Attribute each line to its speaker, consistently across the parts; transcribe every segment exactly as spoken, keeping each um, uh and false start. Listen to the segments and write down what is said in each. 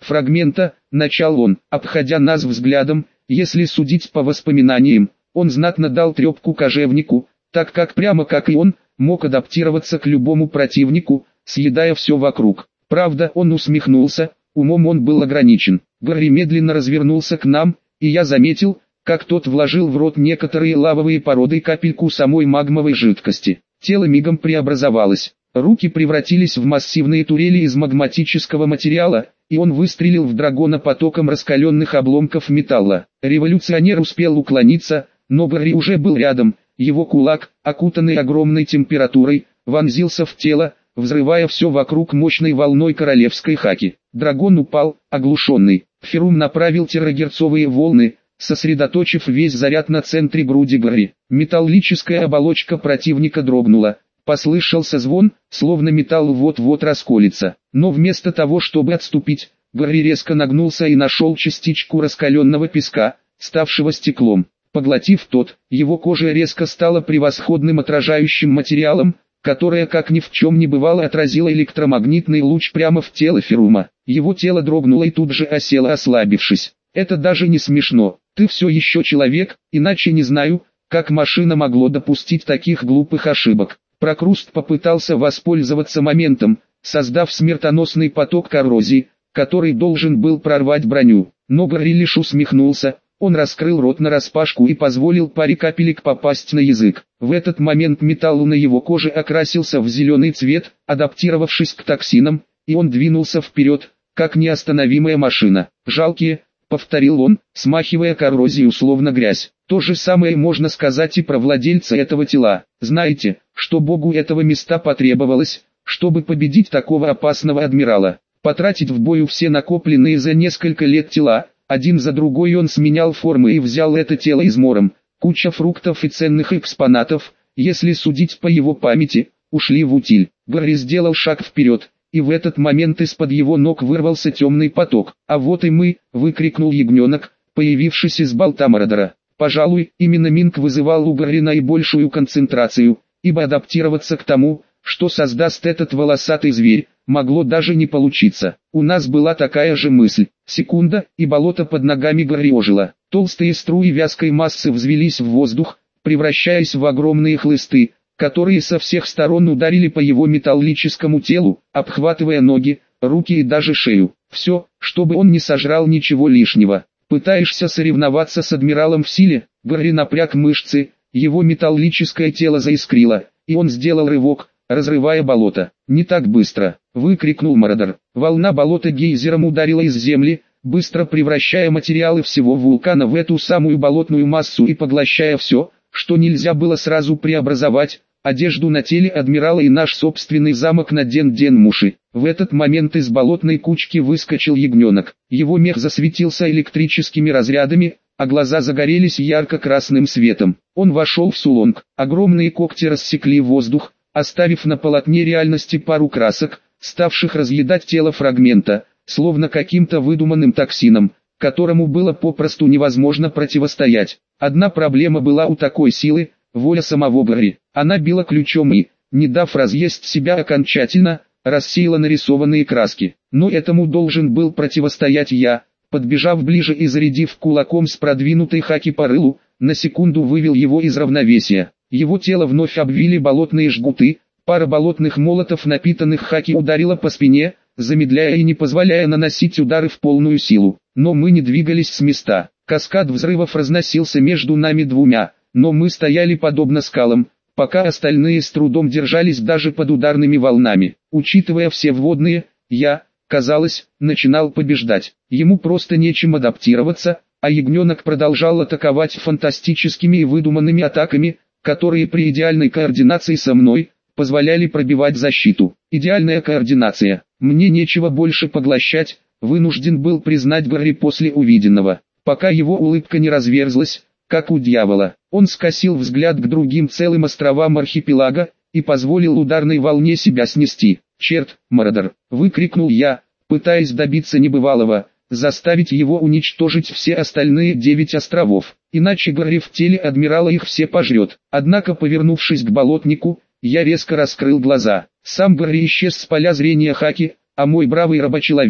Speaker 1: фрагмента, начал он, обходя нас взглядом. Если судить по воспоминаниям, он знатно дал трепку кожевнику, так как прямо как и он, мог адаптироваться к любому противнику, съедая все вокруг. Правда, он усмехнулся, умом он был ограничен. Гарри медленно развернулся к нам, и я заметил, как тот вложил в рот некоторые лавовые породы и капельку самой магмовой жидкости. Тело мигом преобразовалось. Руки превратились в массивные турели из магматического материала, и он выстрелил в дракона потоком раскаленных обломков металла. Революционер успел уклониться, но Гарри уже был рядом. Его кулак, окутанный огромной температурой, вонзился в тело, взрывая все вокруг мощной волной королевской хаки. Дракон упал, оглушенный. Ферум направил терагерцовые волны, сосредоточив весь заряд на центре груди Гарри. Металлическая оболочка противника дрогнула. Послышался звон, словно металл вот-вот расколется. Но вместо того, чтобы отступить, Гарри резко нагнулся и нашел частичку раскаленного песка, ставшего стеклом. Поглотив тот, его кожа резко стала превосходным отражающим материалом, которое как ни в чем не бывало отразило электромагнитный луч прямо в тело Ферума. Его тело дрогнуло и тут же осело, ослабившись. «Это даже не смешно. Ты все еще человек, иначе не знаю, как машина могло допустить таких глупых ошибок». Прокруст попытался воспользоваться моментом, создав смертоносный поток коррозии, который должен был прорвать броню. Но Гарри лишь усмехнулся, он раскрыл рот нараспашку и позволил паре капелек попасть на язык. В этот момент металл на его коже окрасился в зеленый цвет, адаптировавшись к токсинам, и он двинулся вперед, как неостановимая машина. «Жалкие», — повторил он, смахивая коррозию словно грязь. То же самое можно сказать и про владельца этого тела. Знаете, что богу этого места потребовалось, чтобы победить такого опасного адмирала? Потратить в бою все накопленные за несколько лет тела, один за другой он сменял формы и взял это тело измором. Куча фруктов и ценных экспонатов, если судить по его памяти, ушли в утиль. Гарри сделал шаг вперед, и в этот момент из-под его ног вырвался темный поток. «А вот и мы!» — выкрикнул ягненок, появившись из болта Мородора. Пожалуй, именно Минк вызывал у Гарри наибольшую концентрацию, ибо адаптироваться к тому, что создаст этот волосатый зверь, могло даже не получиться. У нас была такая же мысль. Секунда, и болото под ногами Гарри ожило. Толстые струи вязкой массы взвелись в воздух, превращаясь в огромные хлысты, которые со всех сторон ударили по его металлическому телу, обхватывая ноги, руки и даже шею. Все, чтобы он не сожрал ничего лишнего. Пытаешься соревноваться с адмиралом в силе? Гарри напряг мышцы, его металлическое тело заискрило, и он сделал рывок, разрывая болото. «Не так быстро!» — выкрикнул Мородор. Волна болота гейзером ударила из земли, быстро превращая материалы всего вулкана в эту самую болотную массу и поглощая все, что нельзя было сразу преобразовать, одежду на теле адмирала и наш собственный замок на Ден-Ден-Муши. В этот момент из болотной кучки выскочил ягненок. Его мех засветился электрическими разрядами, а глаза загорелись ярко-красным светом. Он вошел в Сулонг. Огромные когти рассекли воздух, оставив на полотне реальности пару красок, ставших разъедать тело фрагмента, словно каким-то выдуманным токсином, которому было попросту невозможно противостоять. Одна проблема была у такой силы — воля самого Гарри. Она била ключом и, не дав разъесть себя окончательно, рассеяла нарисованные краски. Но этому должен был противостоять я. Подбежав ближе и зарядив кулаком с продвинутой хаки по рылу, на секунду вывел его из равновесия. Его тело вновь обвили болотные жгуты, пара болотных молотов, напитанных хаки, ударила по спине, замедляя и не позволяя наносить удары в полную силу. Но мы не двигались с места. Каскад взрывов разносился между нами двумя, но мы стояли подобно скалам, пока остальные с трудом держались даже под ударными волнами. Учитывая все вводные, я, казалось, начинал побеждать. Ему просто нечем адаптироваться, а ягненок продолжал атаковать фантастическими и выдуманными атаками, которые при идеальной координации со мной, позволяли пробивать защиту. Идеальная координация. Мне нечего больше поглощать, вынужден был признать Гарри после увиденного. Пока его улыбка не разверзлась, как у дьявола, он скосил взгляд к другим целым островам архипелага, и позволил ударной волне себя снести. «Черт, Мородор!» — выкрикнул я, пытаясь добиться небывалого, заставить его уничтожить все остальные девять островов, иначе Гарри в теле адмирала их все пожрет. Однако, повернувшись к болотнику, я резко раскрыл глаза. Сам Гарри исчез с поля зрения хаки, а мой бравый рабочеловек,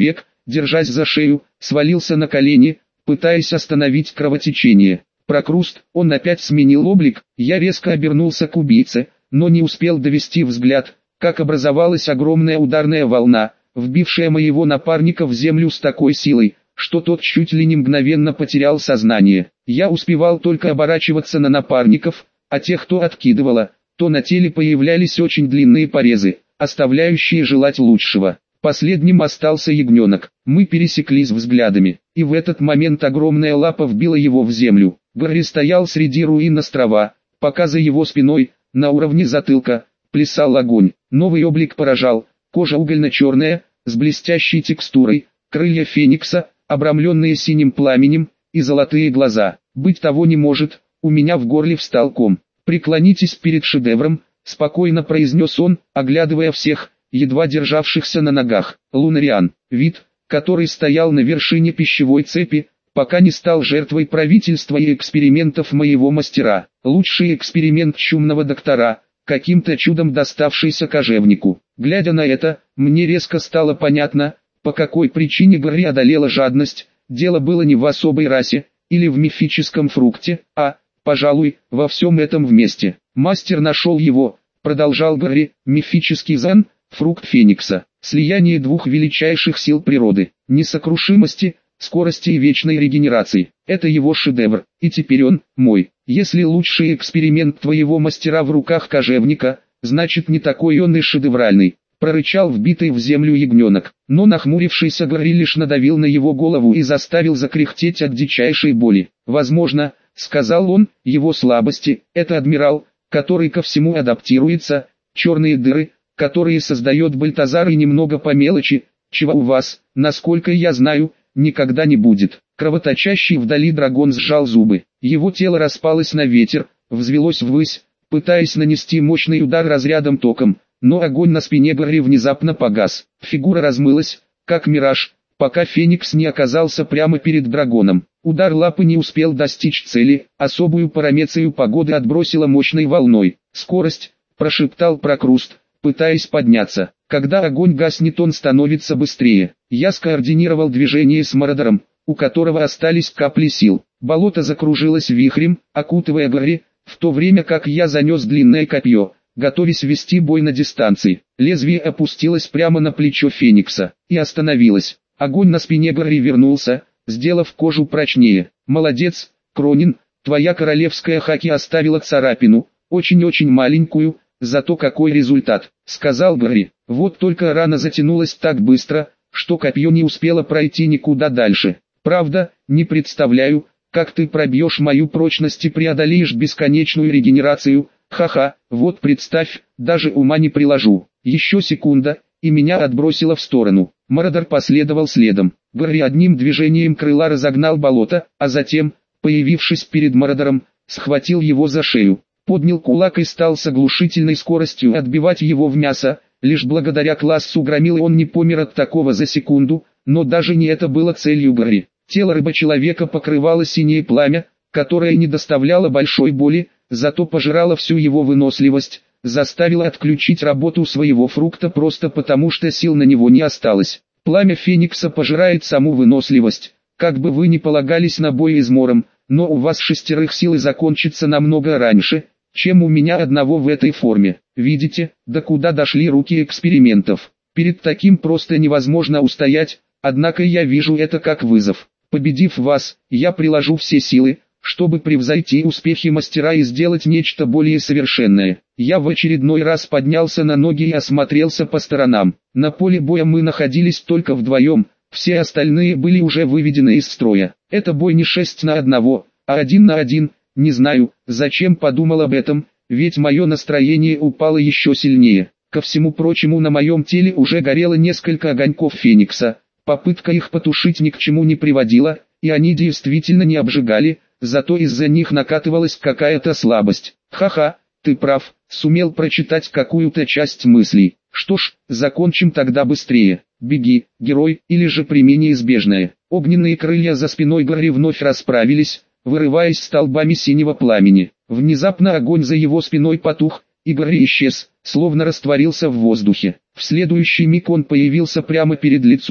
Speaker 1: держась за шею, свалился на колени, пытаясь остановить кровотечение. Прокруст, он опять сменил облик, я резко обернулся к убийце, но не успел довести взгляд, как образовалась огромная ударная волна, вбившая моего напарника в землю с такой силой, что тот чуть ли не мгновенно потерял сознание. Я успевал только оборачиваться на напарников, а тех, кто откидывало, то на теле появлялись очень длинные порезы, оставляющие желать лучшего. Последним остался ягненок. Мы пересеклись взглядами, и в этот момент огромная лапа вбила его в землю. Гарри стоял среди руин острова, пока за его спиной, на уровне затылка, плясал огонь. Новый облик поражал, кожа угольно-черная, с блестящей текстурой, крылья феникса, обрамленные синим пламенем, и золотые глаза. Быть того не может, у меня в горле встал ком. «Преклонитесь перед шедевром», — спокойно произнес он, оглядывая всех, едва державшихся на ногах. Лунариан, вид, который стоял на вершине пищевой цепи, пока не стал жертвой правительства и экспериментов моего мастера. Лучший эксперимент чумного доктора, каким-то чудом доставшийся кожевнику. Глядя на это, мне резко стало понятно, по какой причине Гарри одолела жадность. Дело было не в особой расе, или в мифическом фрукте, а, пожалуй, во всем этом вместе. Мастер нашел его, продолжал Гарри, мифический зан, фрукт Феникса, слияние двух величайших сил природы, несокрушимости, скорости и вечной регенерации. Это его шедевр, и теперь он, мой. Если лучший эксперимент твоего мастера в руках кожевника, значит не такой он и шедевральный, прорычал вбитый в землю ягненок. Но нахмурившийся Гарри лишь надавил на его голову и заставил закряхтеть от дичайшей боли. Возможно, сказал он, его слабости, это адмирал, который ко всему адаптируется, черные дыры, которые создает Бальтазар и немного по мелочи, чего у вас, насколько я знаю, никогда не будет. Кровоточащий вдали дракон сжал зубы, его тело распалось на ветер, взвелось ввысь, пытаясь нанести мощный удар разрядом током, но огонь на спине Гарри внезапно погас. Фигура размылась, как мираж, пока Феникс не оказался прямо перед драконом. Удар лапы не успел достичь цели, особую парамецию погоды отбросила мощной волной. «Скорость», — прошептал Прокруст, пытаясь подняться. Когда огонь гаснет, он становится быстрее. Я скоординировал движение с Мародером, у которого остались капли сил. Болото закружилось вихрем, окутывая Гарри, в то время как я занес длинное копье, готовясь вести бой на дистанции. Лезвие опустилось прямо на плечо Феникса и остановилось. Огонь на спине Гарри вернулся, сделав кожу прочнее. «Молодец, Кронин, твоя королевская хаки оставила царапину, очень-очень маленькую, зато какой результат», — сказал Гарри. «Вот только рана затянулась так быстро, что копье не успело пройти никуда дальше. Правда, не представляю, как ты пробьешь мою прочность и преодолеешь бесконечную регенерацию. Ха-ха, вот представь, даже ума не приложу». Еще секунда, и меня отбросило в сторону. Мародер последовал следом. Гарри одним движением крыла разогнал болото, а затем, появившись перед Мародером, схватил его за шею, поднял кулак и стал с оглушительной скоростью отбивать его в мясо. Лишь благодаря классу громилы он не помер от такого за секунду, но даже не это было целью Гарри. Тело рыба-человека покрывало синее пламя, которое не доставляло большой боли, зато пожирало всю его выносливость, заставило отключить работу своего фрукта просто потому, что сил на него не осталось. Пламя Феникса пожирает саму выносливость. Как бы вы ни полагались на бой измором, но у вас шестерых силы закончится намного раньше, чем у меня одного в этой форме. Видите, до куда дошли руки экспериментов. Перед таким просто невозможно устоять, однако я вижу это как вызов. Победив вас, я приложу все силы, чтобы превзойти успехи мастера и сделать нечто более совершенное. Я в очередной раз поднялся на ноги и осмотрелся по сторонам. На поле боя мы находились только вдвоем, все остальные были уже выведены из строя. Это бой не шесть на одного, а один на один. Не знаю, зачем подумал об этом, ведь мое настроение упало еще сильнее. Ко всему прочему, на моем теле уже горело несколько огоньков Феникса. Попытка их потушить ни к чему не приводила, и они действительно не обжигали, зато из-за них накатывалась какая-то слабость. Ха-ха, ты прав, сумел прочитать какую-то часть мыслей. Что ж, закончим тогда быстрее. Беги, герой, или же прими неизбежное. Огненные крылья за спиной Гарри вновь расправились, вырываясь столбами синего пламени. Внезапно огонь за его спиной потух, и Гарри исчез, словно растворился в воздухе. В следующий миг он появился прямо перед лицом,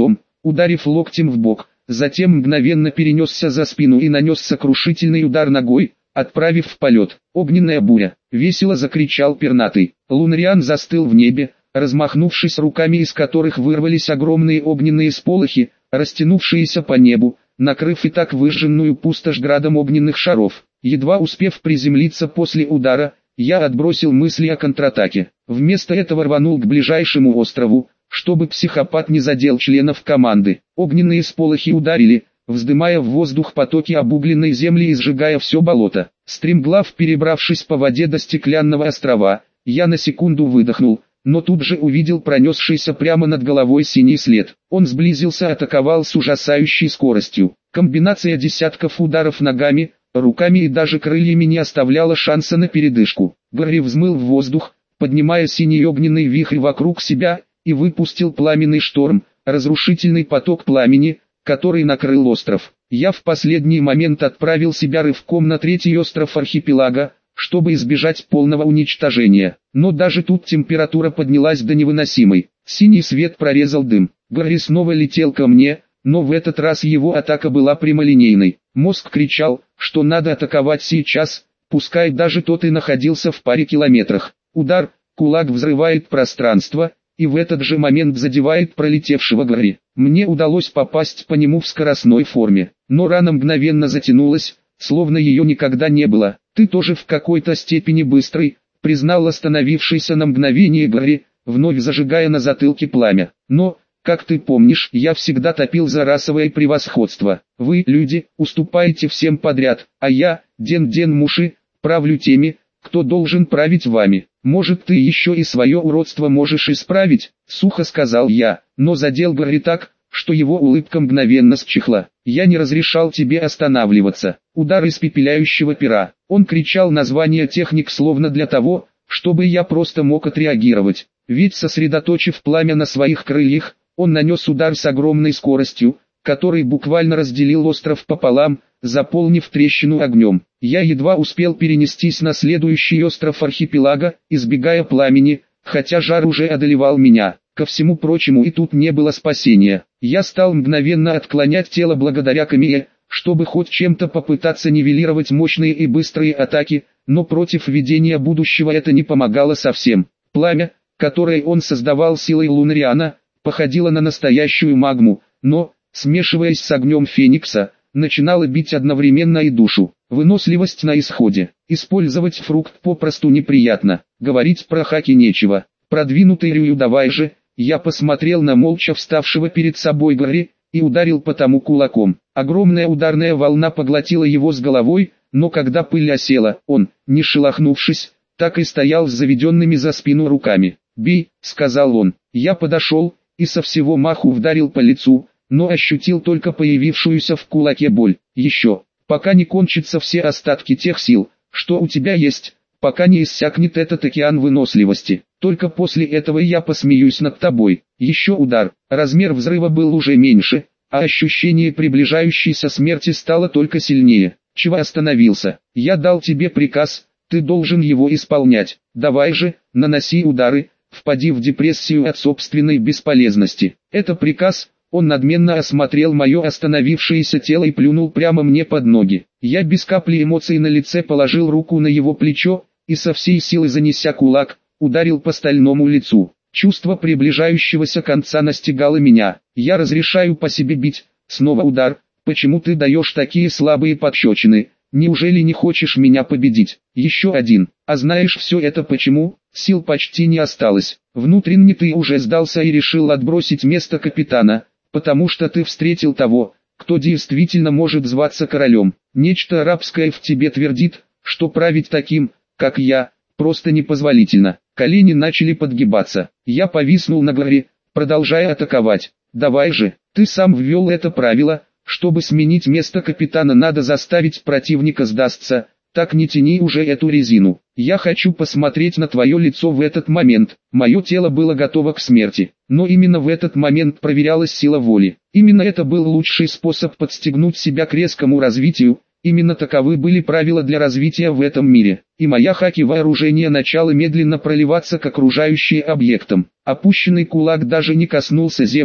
Speaker 1: ударив локтем в бок, затем мгновенно перенесся за спину и нанес сокрушительный удар ногой, отправив в полет. Огненная буря, весело закричал пернатый. Лунриан застыл в небе, размахнувшись руками, из которых вырвались огромные огненные сполохи, растянувшиеся по небу, накрыв и так выжженную пустошь градом огненных шаров. Едва успев приземлиться после удара, я отбросил мысли о контратаке. Вместо этого рванул к ближайшему острову, чтобы психопат не задел членов команды. Огненные сполохи ударили, вздымая в воздух потоки обугленной земли и сжигая все болото. Стремглав перебравшись по воде до стеклянного острова, я на секунду выдохнул, но тут же увидел пронесшийся прямо над головой синий след. Он сблизился и атаковал с ужасающей скоростью. Комбинация десятков ударов ногами, руками и даже крыльями не оставляла шанса на передышку. Гарри взмыл в воздух, поднимая синий огненный вихрь вокруг себя, и выпустил пламенный шторм, разрушительный поток пламени, который накрыл остров. Я в последний момент отправил себя рывком на третий остров архипелага, чтобы избежать полного уничтожения. Но даже тут температура поднялась до невыносимой. Синий свет прорезал дым. Гарри снова летел ко мне, но в этот раз его атака была прямолинейной. Мозг кричал, что надо атаковать сейчас, пускай даже тот и находился в паре километрах. Удар, кулак взрывает пространство, и в этот же момент задевает пролетевшего Гарри. Мне удалось попасть по нему в скоростной форме, но рана мгновенно затянулась, словно ее никогда не было. «Ты тоже в какой-то степени быстрый», — признал остановившийся на мгновение Гарри, вновь зажигая на затылке пламя. «Но, как ты помнишь, я всегда топил за расовое превосходство. Вы, люди, уступаете всем подряд, а я, Ден-Ден Муши, правлю теми, кто должен править вами. Может, ты еще и свое уродство можешь исправить?» — сухо сказал я, но задел Гарри так, что его улыбка мгновенно счехла. «Я не разрешал тебе останавливаться». Удар испепеляющего пера. Он кричал название техник словно для того, чтобы я просто мог отреагировать. Ведь сосредоточив пламя на своих крыльях, он нанес удар с огромной скоростью, который буквально разделил остров пополам, заполнив трещину огнем. Я едва успел перенестись на следующий остров архипелага, избегая пламени, хотя жар уже одолевал меня. Ко всему прочему и тут не было спасения. Я стал мгновенно отклонять тело благодаря Камие, чтобы хоть чем-то попытаться нивелировать мощные и быстрые атаки, но против видения будущего это не помогало совсем. Пламя, которое он создавал силой Лунриана, походило на настоящую магму, но, смешиваясь с огнем Феникса, начинало бить одновременно и душу. Выносливость на исходе. Использовать фрукт попросту неприятно. Говорить про хаки нечего. Продвинутый Рюю, давай же. Я посмотрел на молча вставшего перед собой Гарри и ударил по тому кулаком. Огромная ударная волна поглотила его с головой, но когда пыль осела, он, не шелохнувшись, так и стоял с заведенными за спину руками. «Бей», — сказал он. Я подошел и со всего маху вдарил по лицу, но ощутил только появившуюся в кулаке боль. «Еще, пока не кончатся все остатки тех сил, что у тебя есть, пока не иссякнет этот океан выносливости. Только после этого я посмеюсь над тобой». Еще удар. Размер взрыва был уже меньше, а ощущение приближающейся смерти стало только сильнее. «Чего остановился? Я дал тебе приказ, ты должен его исполнять. Давай же, наноси удары, впади в депрессию от собственной бесполезности». Это приказ. Он надменно осмотрел мое остановившееся тело и плюнул прямо мне под ноги. Я без капли эмоций на лице положил руку на его плечо, и со всей силы занеся кулак, ударил по стальному лицу. Чувство приближающегося конца настигало меня. «Я разрешаю по себе бить». Снова удар. «Почему ты даешь такие слабые пощечины? Неужели не хочешь меня победить?» Еще один. «А знаешь все это почему?» Сил почти не осталось. Внутренне ты уже сдался и решил отбросить место капитана, потому что ты встретил того, кто действительно может зваться королем. Нечто арабское в тебе твердит, что править таким, как я, просто непозволительно. Колени начали подгибаться. Я повиснул на Гарри, продолжая атаковать. «Давай же, ты сам ввел это правило, чтобы сменить место капитана надо заставить противника сдастся, так не тяни уже эту резину. Я хочу посмотреть на твое лицо в этот момент». Мое тело было готово к смерти, но именно в этот момент проверялась сила воли. Именно это был лучший способ подстегнуть себя к резкому развитию, именно таковы были правила для развития в этом мире. И моя хаки вооружение начало медленно проливаться к окружающим объектам. Опущенный кулак даже не коснулся земли,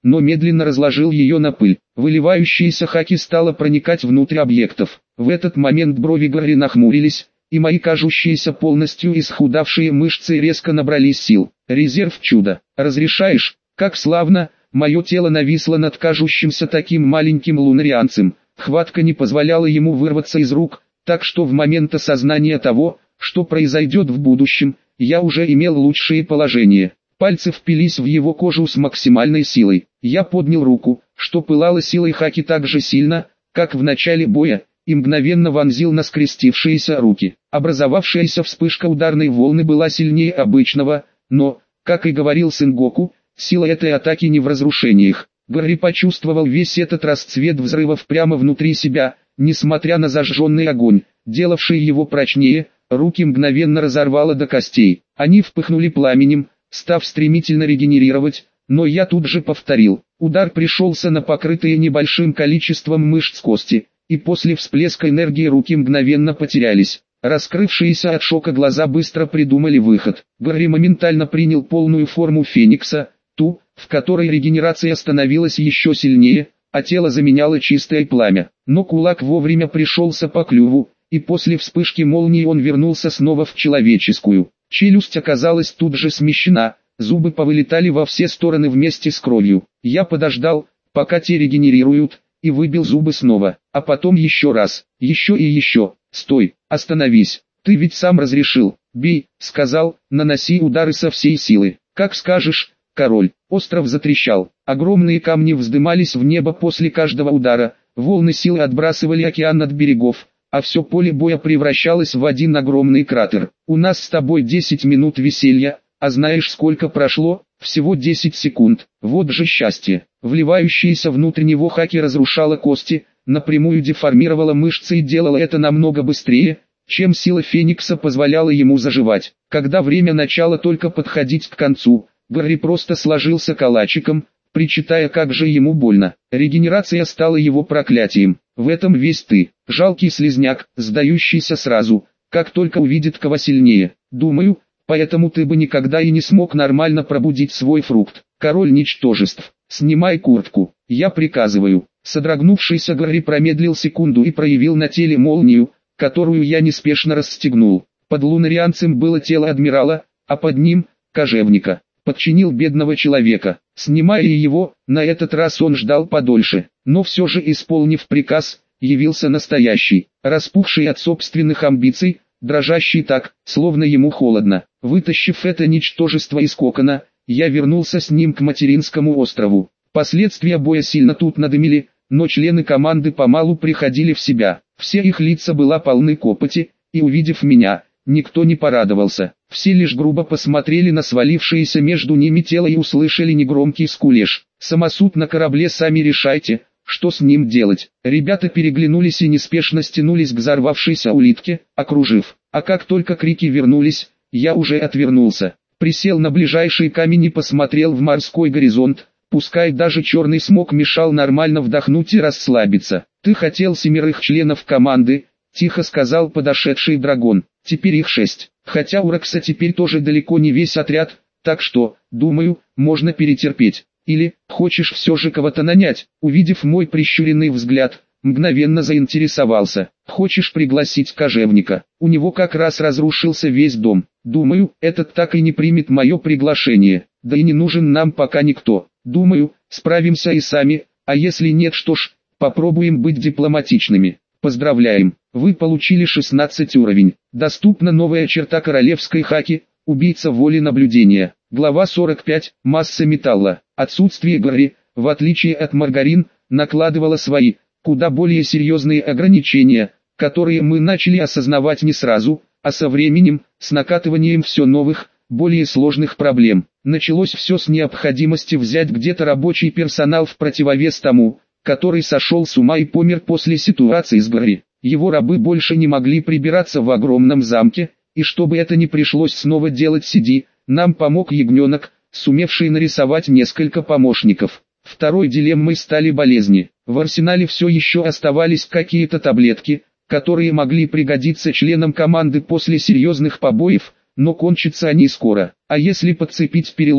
Speaker 1: но медленно разложил ее на пыль. Выливающаяся хаки стала проникать внутрь объектов. В этот момент брови Гарри нахмурились, и мои кажущиеся полностью исхудавшие мышцы резко набрались сил. Резерв чуда. Разрешаешь? Как славно! Мое тело нависло над кажущимся таким маленьким лунарианцем. Хватка не позволяла ему вырваться из рук, так что в момент осознания того, что произойдет в будущем, я уже имел лучшее положение. Пальцы впились в его кожу с максимальной силой. Я поднял руку, что пылало силой хаки так же сильно, как в начале боя, и мгновенно вонзил на скрестившиеся руки. Образовавшаяся вспышка ударной волны была сильнее обычного, но, как и говорил Сенгоку, сила этой атаки не в разрушениях. Гарри почувствовал весь этот расцвет взрывов прямо внутри себя, несмотря на зажженный огонь, делавший его прочнее, руки мгновенно разорвало до костей. Они впыхнули пламенем, став стремительно регенерировать, но я тут же повторил. Удар пришелся на покрытые небольшим количеством мышц кости, и после всплеска энергии руки мгновенно потерялись. Раскрывшиеся от шока глаза быстро придумали выход. Гарри моментально принял полную форму Феникса, ту, в которой регенерация становилась еще сильнее, а тело заменяло чистое пламя. Но кулак вовремя пришелся по клюву, и после вспышки молнии он вернулся снова в человеческую. Челюсть оказалась тут же смещена, зубы повылетали во все стороны вместе с кровью. Я подождал, пока те регенерируют, и выбил зубы снова, а потом еще раз, еще и еще. «Стой, остановись, ты ведь сам разрешил, бей», — сказал, наноси удары со всей силы. «Как скажешь, король». Остров затрещал, огромные камни вздымались в небо после каждого удара, волны силы отбрасывали океан от берегов, а все поле боя превращалось в один огромный кратер. «У нас с тобой десять минут веселья, а знаешь сколько прошло? Всего десять секунд. Вот же счастье». Вливающаяся внутрь него хаки разрушала кости, напрямую деформировала мышцы и делала это намного быстрее, чем сила Феникса позволяла ему заживать. Когда время начало только подходить к концу, Гарри просто сложился калачиком, причитая, как же ему больно. Регенерация стала его проклятием. В этом весь ты, жалкий слизняк, сдающийся сразу, как только увидит кого сильнее. Думаю, поэтому ты бы никогда и не смог нормально пробудить свой фрукт. Король ничтожеств, снимай куртку, я приказываю. Содрогнувшийся Гарри промедлил секунду и проявил на теле молнию, которую я неспешно расстегнул. Под лунарианцем было тело адмирала, а под ним – кожевника. Подчинил бедного человека. Снимая его, на этот раз он ждал подольше, но все же, исполнив приказ, явился настоящий, распухший от собственных амбиций, дрожащий так, словно ему холодно. Вытащив это ничтожество из кокона, я вернулся с ним к материнскому острову. Последствия боя сильно тут надымили, но члены команды помалу приходили в себя. Все их лица была полны копоти, и увидев меня, никто не порадовался. Все лишь грубо посмотрели на свалившееся между ними тело и услышали негромкий скулеж. «Самосуд на корабле, сами решайте, что с ним делать». Ребята переглянулись и неспешно стянулись к взорвавшейся улитке, окружив. А как только крики вернулись, я уже отвернулся. Присел на ближайший камень и посмотрел в морской горизонт. Пускай даже черный смог мешал нормально вдохнуть и расслабиться. «Ты хотел семерых членов команды», — тихо сказал подошедший дракон. «Теперь их шесть. Хотя у Рекса теперь тоже далеко не весь отряд, так что, думаю, можно перетерпеть. Или, хочешь все же кого-то нанять?» Увидев мой прищуренный взгляд, мгновенно заинтересовался. «Хочешь пригласить кожевника? У него как раз разрушился весь дом. Думаю, этот так и не примет мое приглашение. Да и не нужен нам пока никто. Думаю, справимся и сами, а если нет, что ж, попробуем быть дипломатичными. Поздравляем, вы получили шестнадцатый уровень. Доступна новая черта королевской хаки, убийца воли наблюдения. Глава сорок пять, масса металла. Отсутствие Гарри, в отличие от Маргарин, накладывало свои, куда более серьезные ограничения, которые мы начали осознавать не сразу, а со временем, с накатыванием все новых, более сложных проблем. Началось все с необходимости взять где-то рабочий персонал в противовес тому, который сошел с ума и помер после ситуации с Гарри. Его рабы больше не могли прибираться в огромном замке, и чтобы это не пришлось снова делать Сиди, нам помог ягненок, сумевший нарисовать несколько помощников. Второй дилеммой стали болезни. В арсенале все еще оставались какие-то таблетки, которые могли пригодиться членам команды после серьезных побоев, но кончатся они скоро. А если подцепить перелом,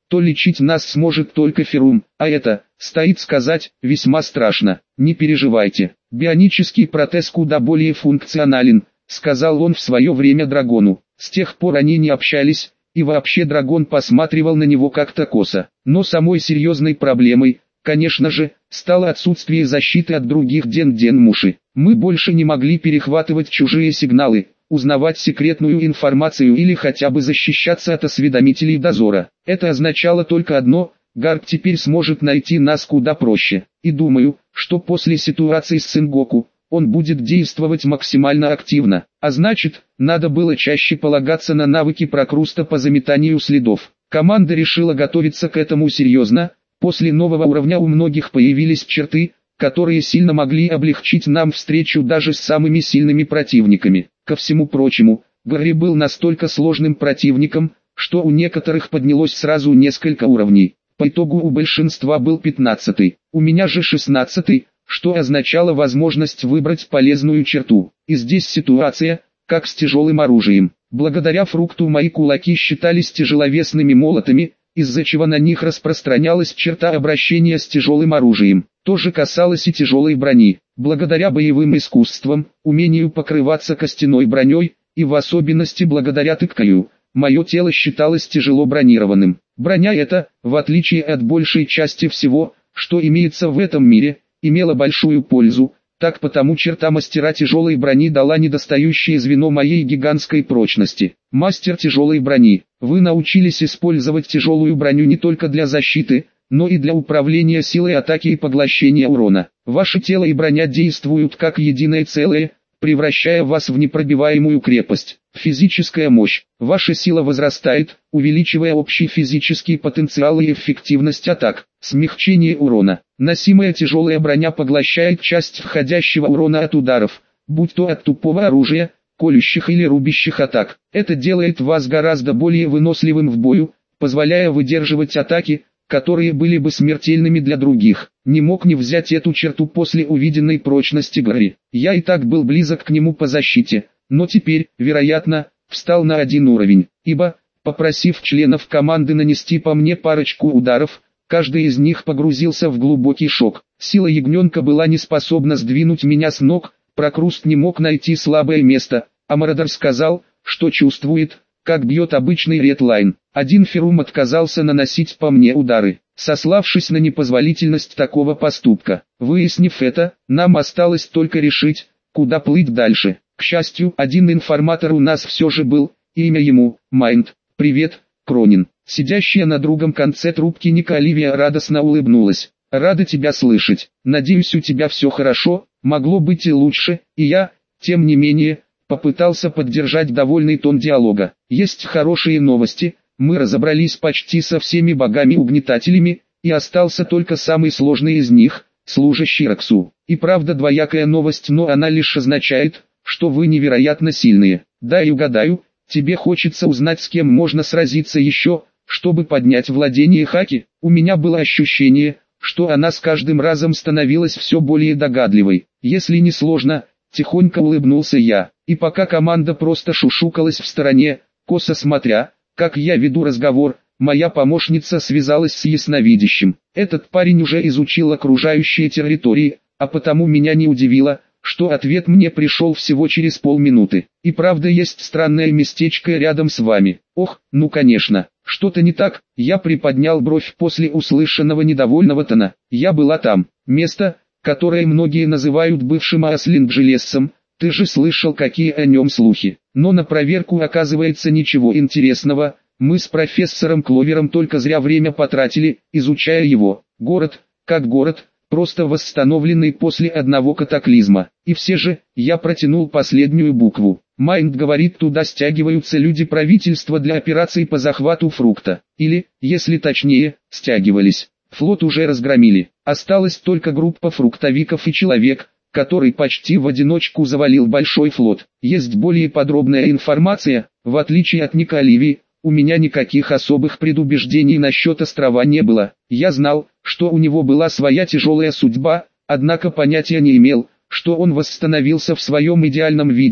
Speaker 1: то лечить нас сможет только Ферум, а это, стоит сказать, весьма страшно. Не переживайте, бионический протез куда более функционален, сказал он в свое время Драгону. С тех пор они не общались, и вообще Драгон посматривал на него как-то косо. Но самой серьезной проблемой, конечно же, стало отсутствие защиты от других Ден-Ден-Муши. Мы больше не могли перехватывать чужие сигналы, узнавать секретную информацию или хотя бы защищаться от осведомителей дозора. Это означало только одно: Гарп теперь сможет найти нас куда проще. И думаю, что после ситуации с Сенгоку, он будет действовать максимально активно. А значит, надо было чаще полагаться на навыки прокруста по заметанию следов. Команда решила готовиться к этому серьезно. После нового уровня у многих появились черты, которые сильно могли облегчить нам встречу даже с самыми сильными противниками. Ко всему прочему, Гарри был настолько сложным противником, что у некоторых поднялось сразу несколько уровней. По итогу у большинства был пятнадцатый, у меня же шестнадцатый, что означало возможность выбрать полезную черту. И здесь ситуация, как с тяжелым оружием. Благодаря фрукту мои кулаки считались тяжеловесными молотами, из-за чего на них распространялась черта обращения с тяжелым оружием. То же касалось и тяжелой брони. Благодаря боевым искусствам, умению покрываться костяной броней, и в особенности благодаря тыкаю, мое тело считалось тяжело бронированным. Броня эта, в отличие от большей части всего, что имеется в этом мире, имела большую пользу, так потому черта мастера тяжелой брони дала недостающее звено моей гигантской прочности. Мастер тяжелой брони, вы научились использовать тяжелую броню не только для защиты, но и для управления силой атаки и поглощения урона. Ваше тело и броня действуют как единое целое, превращая вас в непробиваемую крепость. Физическая мощь. Ваша сила возрастает, увеличивая общий физический потенциал и эффективность атак. Смягчение урона. Носимая тяжелая броня поглощает часть входящего урона от ударов, будь то от тупого оружия, колющих или рубящих атак. Это делает вас гораздо более выносливым в бою, позволяя выдерживать атаки, которые были бы смертельными для других. Не мог не взять эту черту после увиденной прочности Гарри. Я и так был близок к нему по защите, но теперь, вероятно, встал на один уровень, ибо, попросив членов команды нанести по мне парочку ударов, каждый из них погрузился в глубокий шок. Сила ягненка была не способна сдвинуть меня с ног, прокруст не мог найти слабое место, а Мародер сказал, что чувствует, как бьет обычный редлайн. Один Ферум отказался наносить по мне удары, сославшись на непозволительность такого поступка. Выяснив это, нам осталось только решить, куда плыть дальше. К счастью, один информатор у нас все же был, имя ему – Майнд. «Привет, Кронин». Сидящая на другом конце трубки Ника Оливия радостно улыбнулась. «Рада тебя слышать. Надеюсь, у тебя все хорошо, могло быть и лучше», и я, тем не менее, попытался поддержать довольный тон диалога. «Есть хорошие новости, мы разобрались почти со всеми богами-угнетателями, и остался только самый сложный из них, служащий Роксу. И правда двоякая новость, но она лишь означает, что вы невероятно сильные. Дай угадаю, тебе хочется узнать, с кем можно сразиться еще, чтобы поднять владение Хаки». У меня было ощущение, что она с каждым разом становилась все более догадливой. «Если не сложно», тихонько улыбнулся я, и пока команда просто шушукалась в стороне, косо смотря, как я веду разговор, моя помощница связалась с ясновидящим. Этот парень уже изучил окружающие территории, а потому меня не удивило, что ответ мне пришел всего через полминуты. «И правда есть странное местечко рядом с вами». «Ох, ну конечно, что-то не так?» Я приподнял бровь после услышанного недовольного тона. «Я была там. Место, которое многие называют бывшим Аслинг-железцем, ты же слышал, какие о нем слухи. Но на проверку оказывается ничего интересного, мы с профессором Кловером только зря время потратили, изучая его. Город, как город, просто восстановленный после одного катаклизма. И все же, я протянул последнюю букву. Майнд говорит, туда стягиваются люди правительства для операций по захвату фрукта. Или, если точнее, стягивались. Флот уже разгромили. Осталась только группа фруктовиков и человек, который почти в одиночку завалил большой флот. Есть более подробная информация, в отличие от Ника Оливии, у меня никаких особых предубеждений насчет острова не было. Я знал, что у него была своя тяжелая судьба, однако понятия не имел, что он восстановился в своем идеальном виде,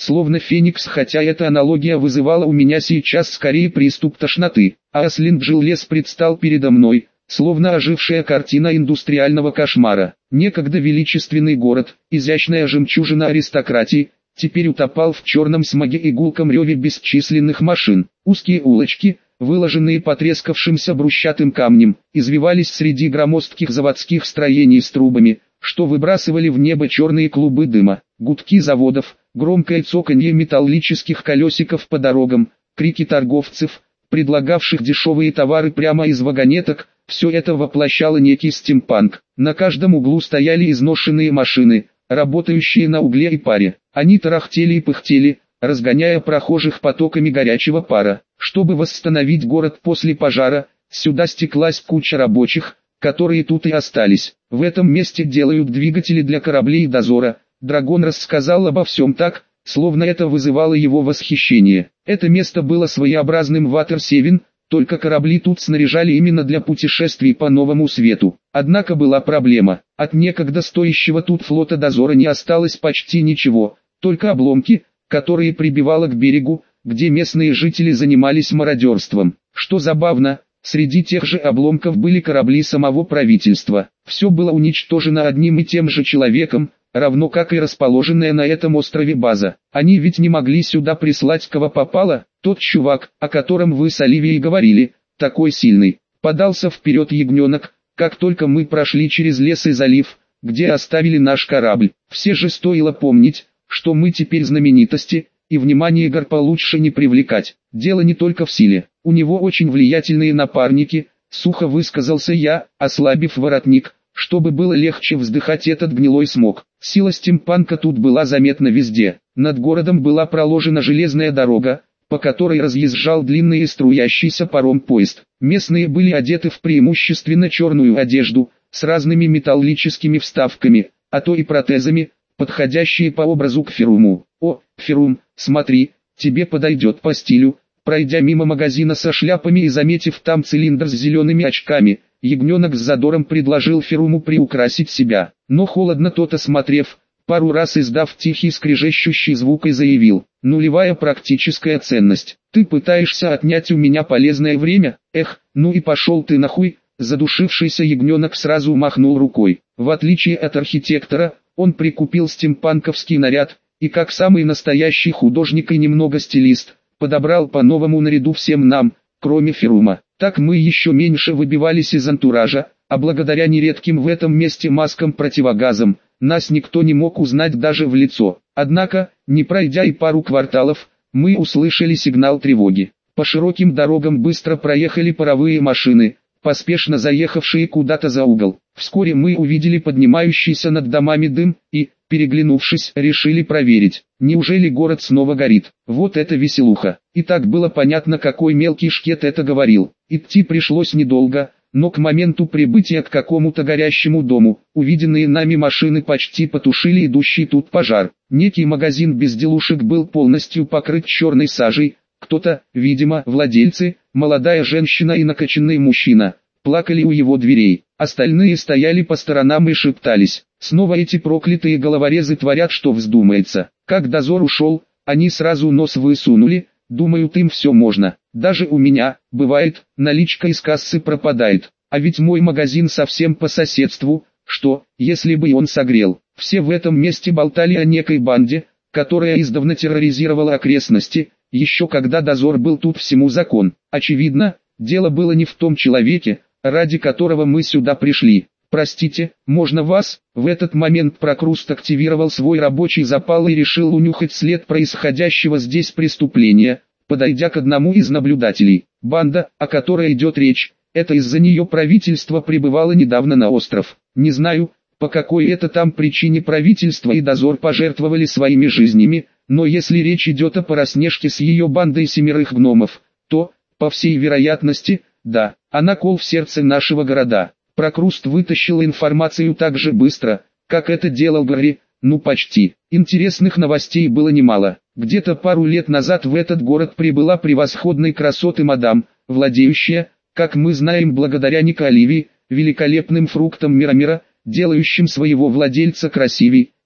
Speaker 1: словно феникс, хотя эта аналогия вызывала у меня сейчас скорее приступ тошноты. А Аслинджилл-лес предстал передо мной, словно ожившая картина индустриального кошмара. Некогда величественный город, изящная жемчужина аристократии, теперь утопал в черном смоге и гулком реве бесчисленных машин. Узкие улочки, выложенные потрескавшимся брусчатым камнем, извивались среди громоздких заводских строений с трубами, что выбрасывали в небо черные клубы дыма. Гудки заводов, громкое цоканье металлических колесиков по дорогам, крики торговцев, предлагавших дешевые товары прямо из вагонеток, все это воплощало некий стимпанк. На каждом углу стояли изношенные машины, работающие на угле и паре. Они тарахтели и пыхтели, разгоняя прохожих потоками горячего пара. Чтобы восстановить город после пожара, сюда стеклась куча рабочих, которые тут и остались. В этом месте делают двигатели для кораблей дозора. Драгон рассказал обо всем так, словно это вызывало его восхищение. Это место было своеобразным Ватер-Севен, только корабли тут снаряжали именно для путешествий по новому свету. Однако была проблема. От некогда стоящего тут флота дозора не осталось почти ничего, только обломки, которые прибивало к берегу, где местные жители занимались мародерством. Что забавно, среди тех же обломков были корабли самого правительства. Все было уничтожено одним и тем же человеком, равно как и расположенная на этом острове база. Они ведь не могли сюда прислать кого попало. Тот чувак, о котором вы с Оливией говорили, такой сильный. Подался вперед ягненок, как только мы прошли через лес и залив, где оставили наш корабль. Все же стоило помнить, что мы теперь знаменитости, и внимание Гарпа лучше не привлекать. Дело не только в силе. У него очень влиятельные напарники, сухо высказался я, ослабив воротник, чтобы было легче вздыхать этот гнилой смог. Сила стимпанка тут была заметна везде. Над городом была проложена железная дорога, по которой разъезжал длинный и струящийся паром-поезд. Местные были одеты в преимущественно черную одежду, с разными металлическими вставками, а то и протезами, подходящие по образу к Феруму. «О, Ферум, смотри, тебе подойдет по стилю». Пройдя мимо магазина со шляпами и заметив там цилиндр с зелеными очками, ягненок с задором предложил Феруму приукрасить себя. Но холодно тот, осмотрев, пару раз издав тихий скрежещущий звук, и заявил: «Нулевая практическая ценность. Ты пытаешься отнять у меня полезное время? Эх, ну и пошел ты нахуй!» Задушившийся ягненок сразу махнул рукой. В отличие от архитектора, он прикупил стимпанковский наряд, и как самый настоящий художник и немного стилист, подобрал по-новому наряду всем нам, кроме Ферума. Так мы еще меньше выбивались из антуража, а благодаря нередким в этом месте маскам-противогазам, нас никто не мог узнать даже в лицо. Однако, не пройдя и пару кварталов, мы услышали сигнал тревоги. По широким дорогам быстро проехали паровые машины, поспешно заехавшие куда-то за угол. Вскоре мы увидели поднимающийся над домами дым и, переглянувшись, решили проверить, неужели город снова горит. Вот это веселуха. И так было понятно, какой мелкий шкет это говорил. Идти пришлось недолго, но к моменту прибытия к какому-то горящему дому, увиденные нами машины почти потушили идущий тут пожар. Некий магазин безделушек был полностью покрыт черной сажей. Кто-то, видимо, владельцы, молодая женщина и накачанный мужчина, плакали у его дверей. Остальные стояли по сторонам и шептались: «Снова эти проклятые головорезы творят, что вздумается». Как дозор ушел, они сразу нос высунули, думают, им все можно. Даже у меня, бывает, наличка из кассы пропадает. А ведь мой магазин совсем по соседству, что, если бы он согрел. Все в этом месте болтали о некой банде, которая издавна терроризировала окрестности, еще когда дозор был тут всему закон. Очевидно, дело было не в том человеке, ради которого мы сюда пришли. «Простите, можно вас?» В этот момент Прокруст активировал свой рабочий запал и решил унюхать след происходящего здесь преступления, подойдя к одному из наблюдателей. Банда, о которой идет речь, это из-за нее правительство прибывало недавно на остров. Не знаю, по какой это там причине правительство и дозор пожертвовали своими жизнями, но если речь идет о Пороснежке с ее бандой семерых гномов, то, по всей вероятности, да, она кол в сердце нашего города. Прокруст вытащил информацию так же быстро, как это делал Гарри, ну почти. Интересных новостей было немало. Где-то пару лет назад в этот город прибыла превосходной красоты мадам, владеющая, как мы знаем благодаря Нико Оливии, великолепным фруктом Мирамира, делающим своего владельца красивей,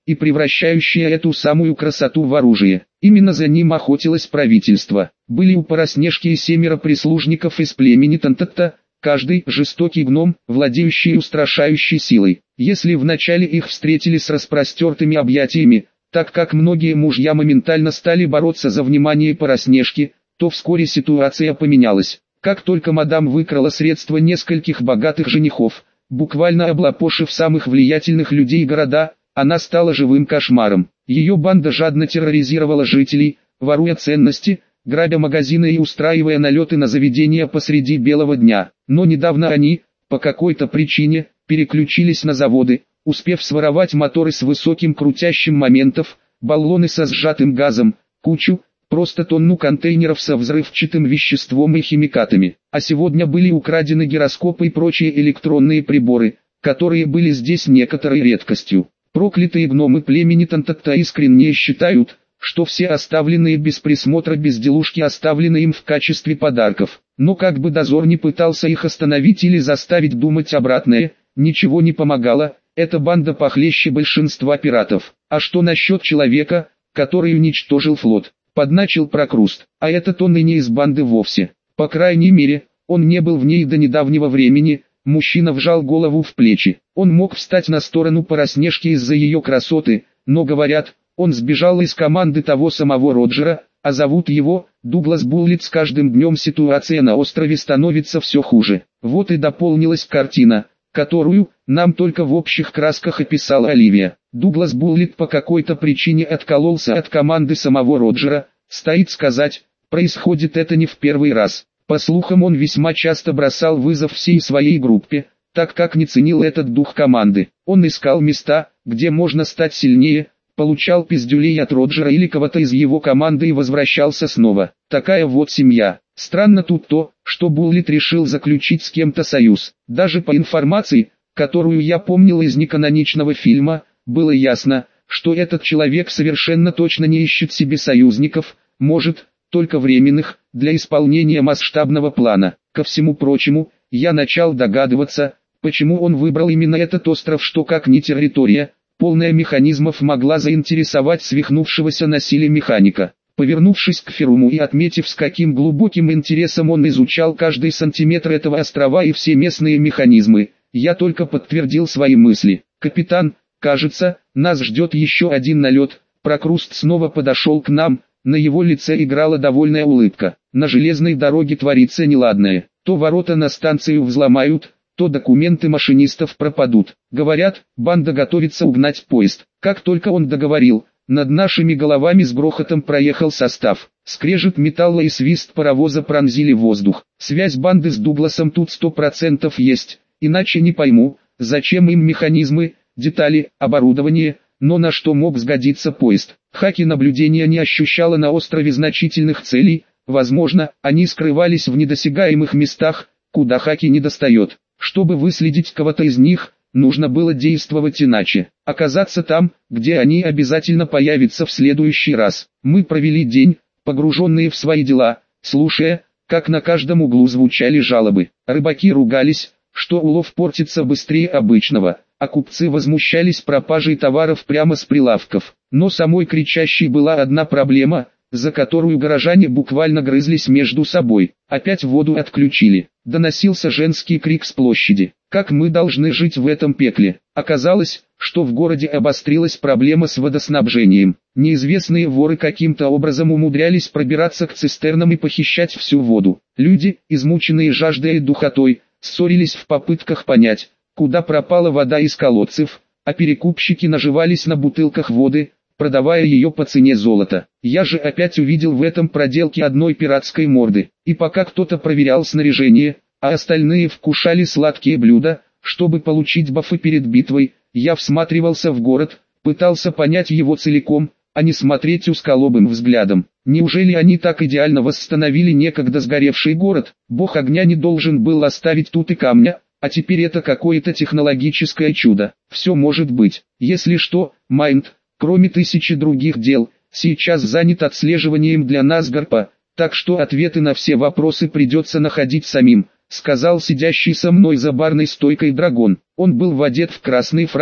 Speaker 1: и превращающее эту самую красоту в оружие. Именно за ним охотилось правительство. Были у Пороснежки и семеро прислужников из племени Тантатта, каждый жестокий гном, владеющий устрашающей силой. Если вначале их встретили с распростертыми объятиями, так как многие мужья моментально стали бороться за внимание Пороснежки, то вскоре ситуация поменялась. Как только мадам выкрала средства нескольких богатых женихов, буквально облапошив самых влиятельных людей города, она стала живым кошмаром. Ее банда жадно терроризировала жителей, воруя ценности, грабя магазины и устраивая налеты на заведения посреди белого дня. Но недавно они, по какой-то причине, переключились на заводы, успев своровать моторы с высоким крутящим моментов, баллоны со сжатым газом, кучу, просто тонну контейнеров со взрывчатым веществом и химикатами. А сегодня были украдены гироскопы и прочие электронные приборы, которые были здесь некоторой редкостью. Проклятые гномы племени Тантатта искренне считают, что все оставленные без присмотра безделушки оставлены им в качестве подарков. Но как бы дозор не пытался их остановить или заставить думать обратное, ничего не помогало, эта банда похлеще большинства пиратов. А что насчет человека, который уничтожил флот? Подначил Прокруст, а этот он и не из банды вовсе. По крайней мере, он не был в ней до недавнего времени. Мужчина вжал голову в плечи. Он мог встать на сторону Пороснежки из-за ее красоты, но говорят, он сбежал из команды того самого Роджера, а зовут его Дуглас Буллит. С каждым днем ситуация на острове становится все хуже. Вот и дополнилась картина, которую нам только в общих красках описала Оливия. Дуглас Буллит по какой-то причине откололся от команды самого Роджера. Стоит сказать, происходит это не в первый раз. По слухам, он весьма часто бросал вызов всей своей группе, так как не ценил этот дух команды. Он искал места, где можно стать сильнее, получал пиздюлей от Роджера или кого-то из его команды и возвращался снова. Такая вот семья. Странно тут то, что Буллит решил заключить с кем-то союз. Даже по информации, которую я помнил из неканоничного фильма, было ясно, что этот человек совершенно точно не ищет себе союзников, может, только временных, для исполнения масштабного плана. Ко всему прочему, я начал догадываться, почему он выбрал именно этот остров, что как ни территория, полная механизмов, могла заинтересовать свихнувшегося на силе механика. Повернувшись к Феруму и отметив, с каким глубоким интересом он изучал каждый сантиметр этого острова и все местные механизмы, я только подтвердил свои мысли. «Капитан, кажется, нас ждет еще один налет». Прокруст снова подошел к нам. На его лице играла довольная улыбка. На железной дороге творится неладное. То ворота на станцию взломают, то документы машинистов пропадут. Говорят, банда готовится угнать поезд. Как только он договорил, над нашими головами с грохотом проехал состав. Скрежет металла и свист паровоза пронзили воздух. Связь банды с Дугласом тут сто процентов есть. Иначе не пойму, зачем им механизмы, детали, оборудование, но на что мог сгодиться поезд. Хаки наблюдения не ощущала на острове значительных целей, возможно, они скрывались в недосягаемых местах, куда Хаки не достает. Чтобы выследить кого-то из них, нужно было действовать иначе. Оказаться там, где они обязательно появятся в следующий раз. Мы провели день, погруженные в свои дела, слушая, как на каждом углу звучали жалобы. Рыбаки ругались, что улов портится быстрее обычного, а купцы возмущались пропажей товаров прямо с прилавков. Но самой кричащей была одна проблема, за которую горожане буквально грызлись между собой. Опять воду отключили. Доносился женский крик с площади. Как мы должны жить в этом пекле? Оказалось, что в городе обострилась проблема с водоснабжением. Неизвестные воры каким-то образом умудрялись пробираться к цистернам и похищать всю воду. Люди, измученные жаждой и духотой, ссорились в попытках понять, куда пропала вода из колодцев, а перекупщики наживались на бутылках воды, продавая ее по цене золота. Я же опять увидел в этом проделке одной пиратской морды. И пока кто-то проверял снаряжение, а остальные вкушали сладкие блюда, чтобы получить бафы перед битвой, я всматривался в город, пытался понять его целиком, а не смотреть узколобым взглядом. Неужели они так идеально восстановили некогда сгоревший город? Бог огня не должен был оставить тут и камня, а теперь это какое-то технологическое чудо. Все может быть. Если что, Майнд, кроме тысячи других дел, сейчас занят отслеживанием для нас Гарпа, так что ответы на все вопросы придется находить самим, сказал сидящий со мной за барной стойкой драгон. Он был одет в красный фрак,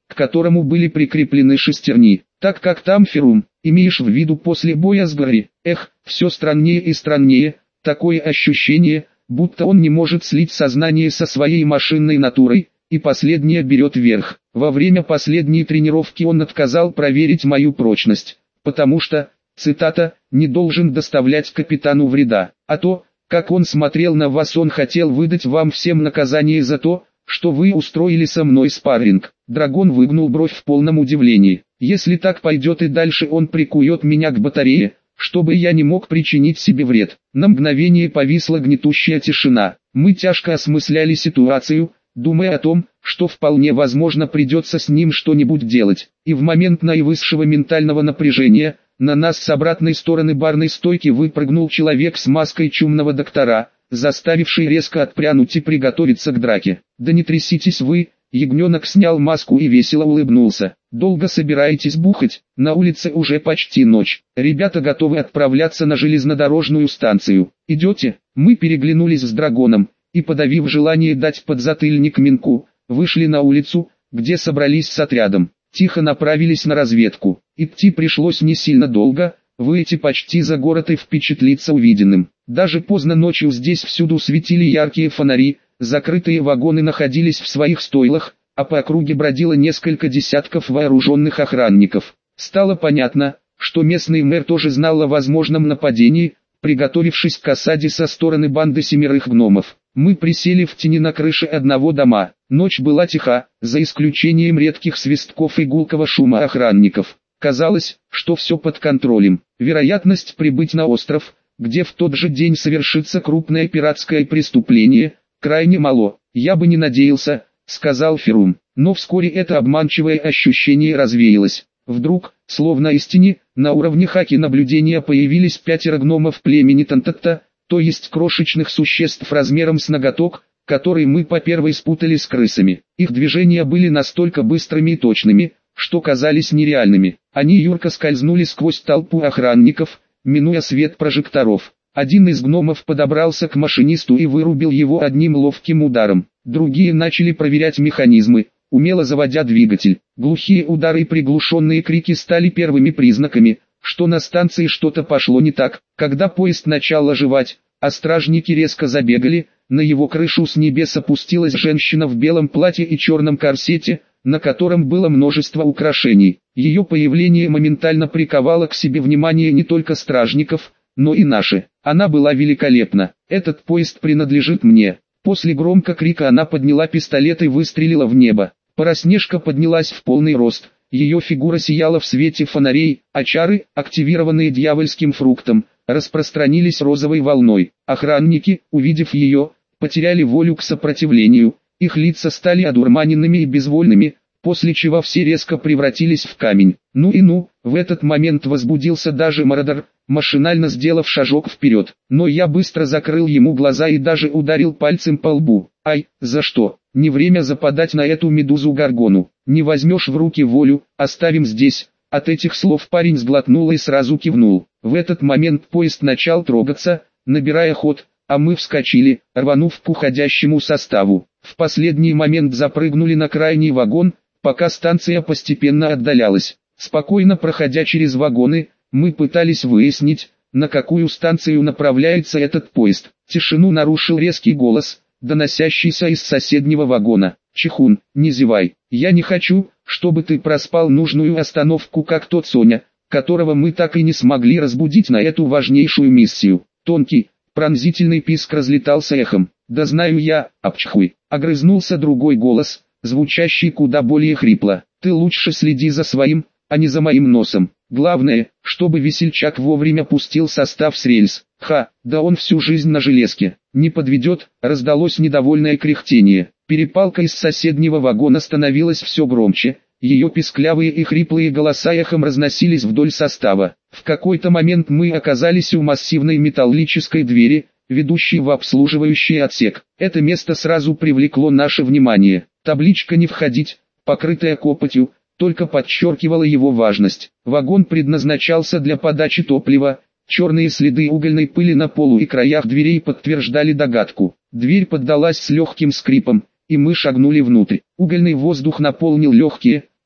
Speaker 1: к которому были прикреплены шестерни. Так как там Ферум, имеешь в виду после боя с Гарри, эх, все страннее и страннее, такое ощущение, будто он не может слить сознание со своей машинной натурой, и последнее берет верх. Во время последней тренировки он отказал проверить мою прочность, потому что, цитата, «не должен доставлять капитану вреда, а то, как он смотрел на вас, он хотел выдать вам всем наказание за то, что вы устроили со мной спарринг». Драгон выгнул бровь в полном удивлении. «Если так пойдет и дальше, он прикует меня к батарее, чтобы я не мог причинить себе вред». На мгновение повисла гнетущая тишина. Мы тяжко осмысляли ситуацию, думая о том, что вполне возможно придется с ним что-нибудь делать. И в момент наивысшего ментального напряжения, на нас с обратной стороны барной стойки выпрыгнул человек с маской чумного доктора, заставивший резко отпрянуть и приготовиться к драке. «Да не тряситесь вы!» Ягненок снял маску и весело улыбнулся. «Долго собираетесь бухать? На улице уже почти ночь. Ребята готовы отправляться на железнодорожную станцию. Идете?» Мы переглянулись с Драгоном, и, подавив желание дать подзатыльник Минку, вышли на улицу, где собрались с отрядом. Тихо направились на разведку. Идти пришлось не сильно долго, выйти почти за город и впечатлиться увиденным. Даже поздно ночью здесь всюду светили яркие фонари, закрытые вагоны находились в своих стойлах, а по округе бродило несколько десятков вооруженных охранников. Стало понятно, что местный мэр тоже знал о возможном нападении, приготовившись к осаде со стороны банды семерых гномов. Мы присели в тени на крыше одного дома. Ночь была тиха, за исключением редких свистков и гулкого шума охранников. Казалось, что все под контролем. Вероятность прибыть на остров, где в тот же день совершится крупное пиратское преступление, крайне мало. «Я бы не надеялся», — сказал Ферум. Но вскоре это обманчивое ощущение развеялось. Вдруг, словно из тени, на уровне хаки наблюдения появились пятеро гномов племени Тантатта, то есть крошечных существ размером с ноготок, которые мы по первой спутали с крысами. Их движения были настолько быстрыми и точными, что казались нереальными. Они юрко скользнули сквозь толпу охранников, минуя свет прожекторов. Один из гномов подобрался к машинисту и вырубил его одним ловким ударом. Другие начали проверять механизмы, умело заводя двигатель. Глухие удары и приглушенные крики стали первыми признаками, что на станции что-то пошло не так. Когда поезд начал оживать, а стражники резко забегали, на его крышу с небес опустилась женщина в белом платье и черном корсете, на котором было множество украшений. Ее появление моментально приковало к себе внимание не только стражников, но и наши. Она была великолепна. «Этот поезд принадлежит мне». После громко крика она подняла пистолет и выстрелила в небо. Пороснежка поднялась в полный рост. Ее фигура сияла в свете фонарей, а чары, активированные дьявольским фруктом, распространились розовой волной. Охранники, увидев ее, потеряли волю к сопротивлению. Их лица стали одурманенными и безвольными, после чего все резко превратились в камень. Ну и ну, в этот момент возбудился даже Мародер, машинально сделав шажок вперед. Но я быстро закрыл ему глаза и даже ударил пальцем по лбу. Ай, за что? Не время западать на эту медузу Гаргону. Не возьмешь в руки волю, оставим здесь. От этих слов парень сглотнул и сразу кивнул. В этот момент поезд начал трогаться, набирая ход, а мы вскочили, рванув к уходящему составу. В последний момент запрыгнули на крайний вагон, пока станция постепенно отдалялась. Спокойно проходя через вагоны, мы пытались выяснить, на какую станцию направляется этот поезд. Тишину нарушил резкий голос, доносящийся из соседнего вагона. «Чихун, не зевай, я не хочу, чтобы ты проспал нужную остановку, как тот Соня, которого мы так и не смогли разбудить на эту важнейшую миссию». Тонкий, пронзительный писк разлетался эхом. «Да знаю я, обчхуй», — огрызнулся другой голос, звучащий куда более хрипло. «Ты лучше следи за своим, а не за моим носом. Главное, чтобы весельчак вовремя пустил состав с рельс». «Ха, да он всю жизнь на железке. Не подведет», — раздалось недовольное кряхтение. Перепалка из соседнего вагона становилась все громче, ее писклявые и хриплые голоса эхом разносились вдоль состава. В какой-то момент мы оказались у массивной металлической двери, ведущей в обслуживающий отсек. Это место сразу привлекло наше внимание. Табличка «Не входить», покрытая копотью, только подчеркивала его важность. Вагон предназначался для подачи топлива. Черные следы угольной пыли на полу и краях дверей подтверждали догадку. Дверь поддалась с легким скрипом, и мы шагнули внутрь. Угольный воздух наполнил легкие,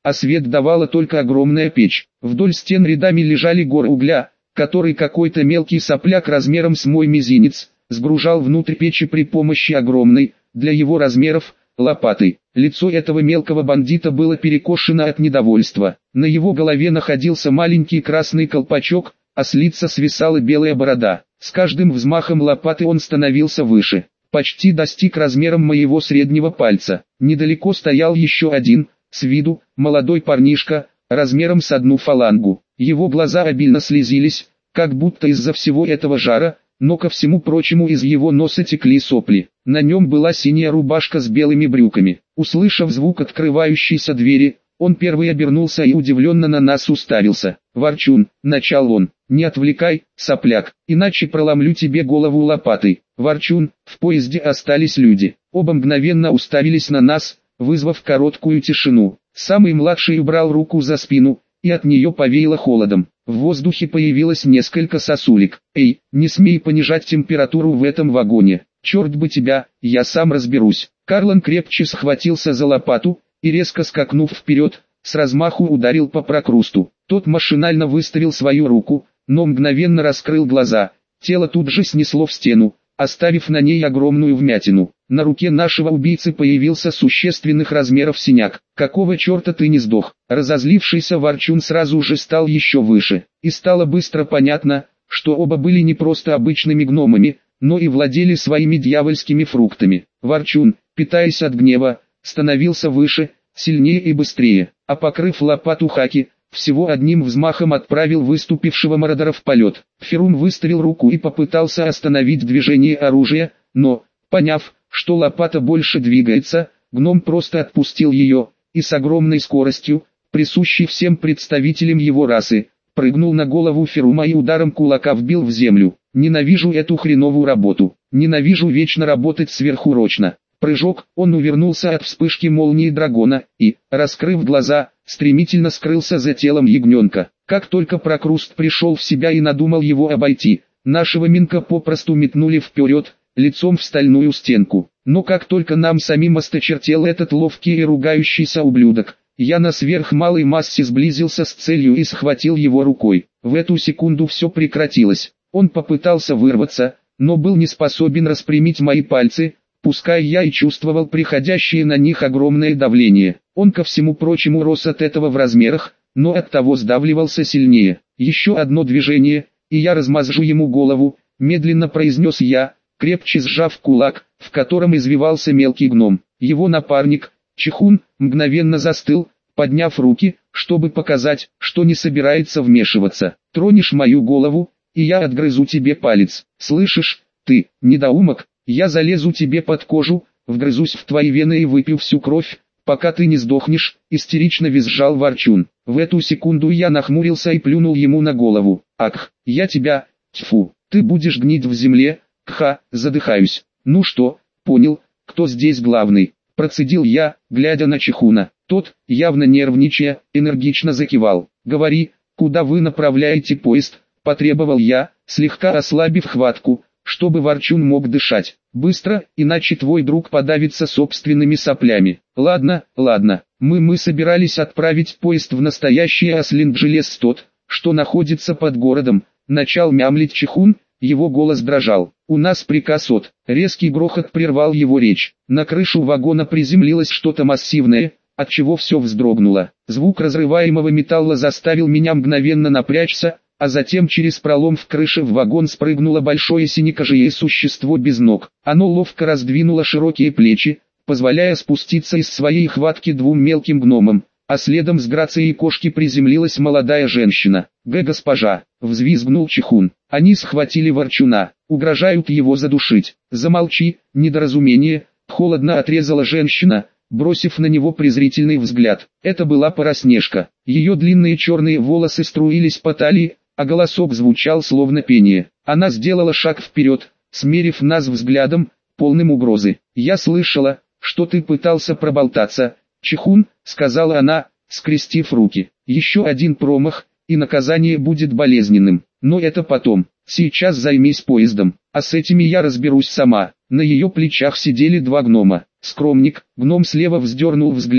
Speaker 1: а свет давала только огромная печь. Вдоль стен рядами лежали горы угля, который какой-то мелкий сопляк размером с мой мизинец сгружал внутрь печи при помощи огромной, для его размеров, лопаты. Лицо этого мелкого бандита было перекошено от недовольства. На его голове находился маленький красный колпачок, а с лица свисала белая борода. С каждым взмахом лопаты он становился выше, почти достиг размером моего среднего пальца. Недалеко стоял еще один, с виду, молодой парнишка, размером с одну фалангу. Его глаза обильно слезились, как будто из-за всего этого жара, но ко всему прочему из его носа текли сопли. На нем была синяя рубашка с белыми брюками. Услышав звук открывающейся двери, он первый обернулся и удивленно на нас уставился. «Ворчун», — начал он, — «не отвлекай, сопляк, иначе проломлю тебе голову лопатой». «Ворчун», в поезде остались люди. Оба мгновенно уставились на нас, вызвав короткую тишину. Самый младший убрал руку за спину, и от нее повеяло холодом. В воздухе появилось несколько сосулек. «Эй, не смей понижать температуру в этом вагоне. Черт бы тебя, я сам разберусь». Карлан крепче схватился за лопату, и резко скакнув вперед, с размаху ударил по прокрусту. Тот машинально выставил свою руку, но мгновенно раскрыл глаза. Тело тут же снесло в стену, оставив на ней огромную вмятину. На руке нашего убийцы появился существенных размеров синяк. «Какого черта ты не сдох?» Разозлившийся Ворчун сразу же стал еще выше, и стало быстро понятно, что оба были не просто обычными гномами, но и владели своими дьявольскими фруктами. Ворчун, питаясь от гнева, становился выше, сильнее и быстрее, а покрыв лопату Хаки, всего одним взмахом отправил выступившего мародера в полет. Ферум выставил руку и попытался остановить движение оружия, но, поняв, что лопата больше двигается, гном просто отпустил ее, и с огромной скоростью, присущей всем представителям его расы, прыгнул на голову Ферума и ударом кулака вбил в землю. «Ненавижу эту хреновую работу, ненавижу вечно работать сверхурочно». Прыжок, он увернулся от вспышки молнии дракона и, раскрыв глаза, стремительно скрылся за телом ягненка. Как только Прокруст пришел в себя и надумал его обойти, нашего Минка попросту метнули вперед, лицом в стальную стенку. Но как только нам самим осточертел этот ловкий и ругающийся ублюдок, я на сверхмалой массе сблизился с целью и схватил его рукой. В эту секунду все прекратилось. Он попытался вырваться, но был не способен распрямить мои пальцы, пускай я и чувствовал приходящее на них огромное давление. Он ко всему прочему рос от этого в размерах, но оттого сдавливался сильнее. «Еще одно движение, и я размажу ему голову», — медленно произнес я, крепче сжав кулак, в котором извивался мелкий гном. Его напарник, Чехун, мгновенно застыл, подняв руки, чтобы показать, что не собирается вмешиваться. «Тронешь мою голову, и я отгрызу тебе палец. Слышишь, ты, недоумок? Я залезу тебе под кожу, вгрызусь в твои вены и выпью всю кровь, пока ты не сдохнешь», — истерично визжал Ворчун. В эту секунду я нахмурился и плюнул ему на голову. «Ах, я тебя, тьфу, ты будешь гнить в земле, кха, задыхаюсь». «Ну что, понял, кто здесь главный?» — процедил я, глядя на Чехуна. Тот, явно нервничая, энергично закивал. «Говори, куда вы направляете поезд?» — потребовал я, слегка ослабив хватку, чтобы Ворчун мог дышать. «Быстро, иначе твой друг подавится собственными соплями». «Ладно, ладно, мы мы собирались отправить поезд в настоящий Аслинджилес тот, что находится под городом», — начал мямлить Чехун, его голос дрожал. «У нас приказ от...» Резкий грохот прервал его речь. На крышу вагона приземлилось что-то массивное, отчего все вздрогнуло. Звук разрываемого металла заставил меня мгновенно напрячься, а затем через пролом в крыше в вагон спрыгнуло большое синекожее существо без ног. Оно ловко раздвинуло широкие плечи, позволяя спуститься из своей хватки двум мелким гномам, а следом с грацией кошки приземлилась молодая женщина. «Г, госпожа!» — взвизгнул Чехун. «Они схватили Ворчуна, угрожают его задушить». «Замолчи, недоразумение!» — холодно отрезала женщина, бросив на него презрительный взгляд. Это была Пороснежка. Ее длинные черные волосы струились по талии, а голосок звучал словно пение. Она сделала шаг вперед, смерив нас взглядом, полным угрозы. «Я слышала, что ты пытался проболтаться, Чехун», — сказала она, скрестив руки. «Еще один промах, и наказание будет болезненным. Но это потом. Сейчас займись поездом, а с этими я разберусь сама». На ее плечах сидели два гнома. Скромник, гном слева вздернул взгляд,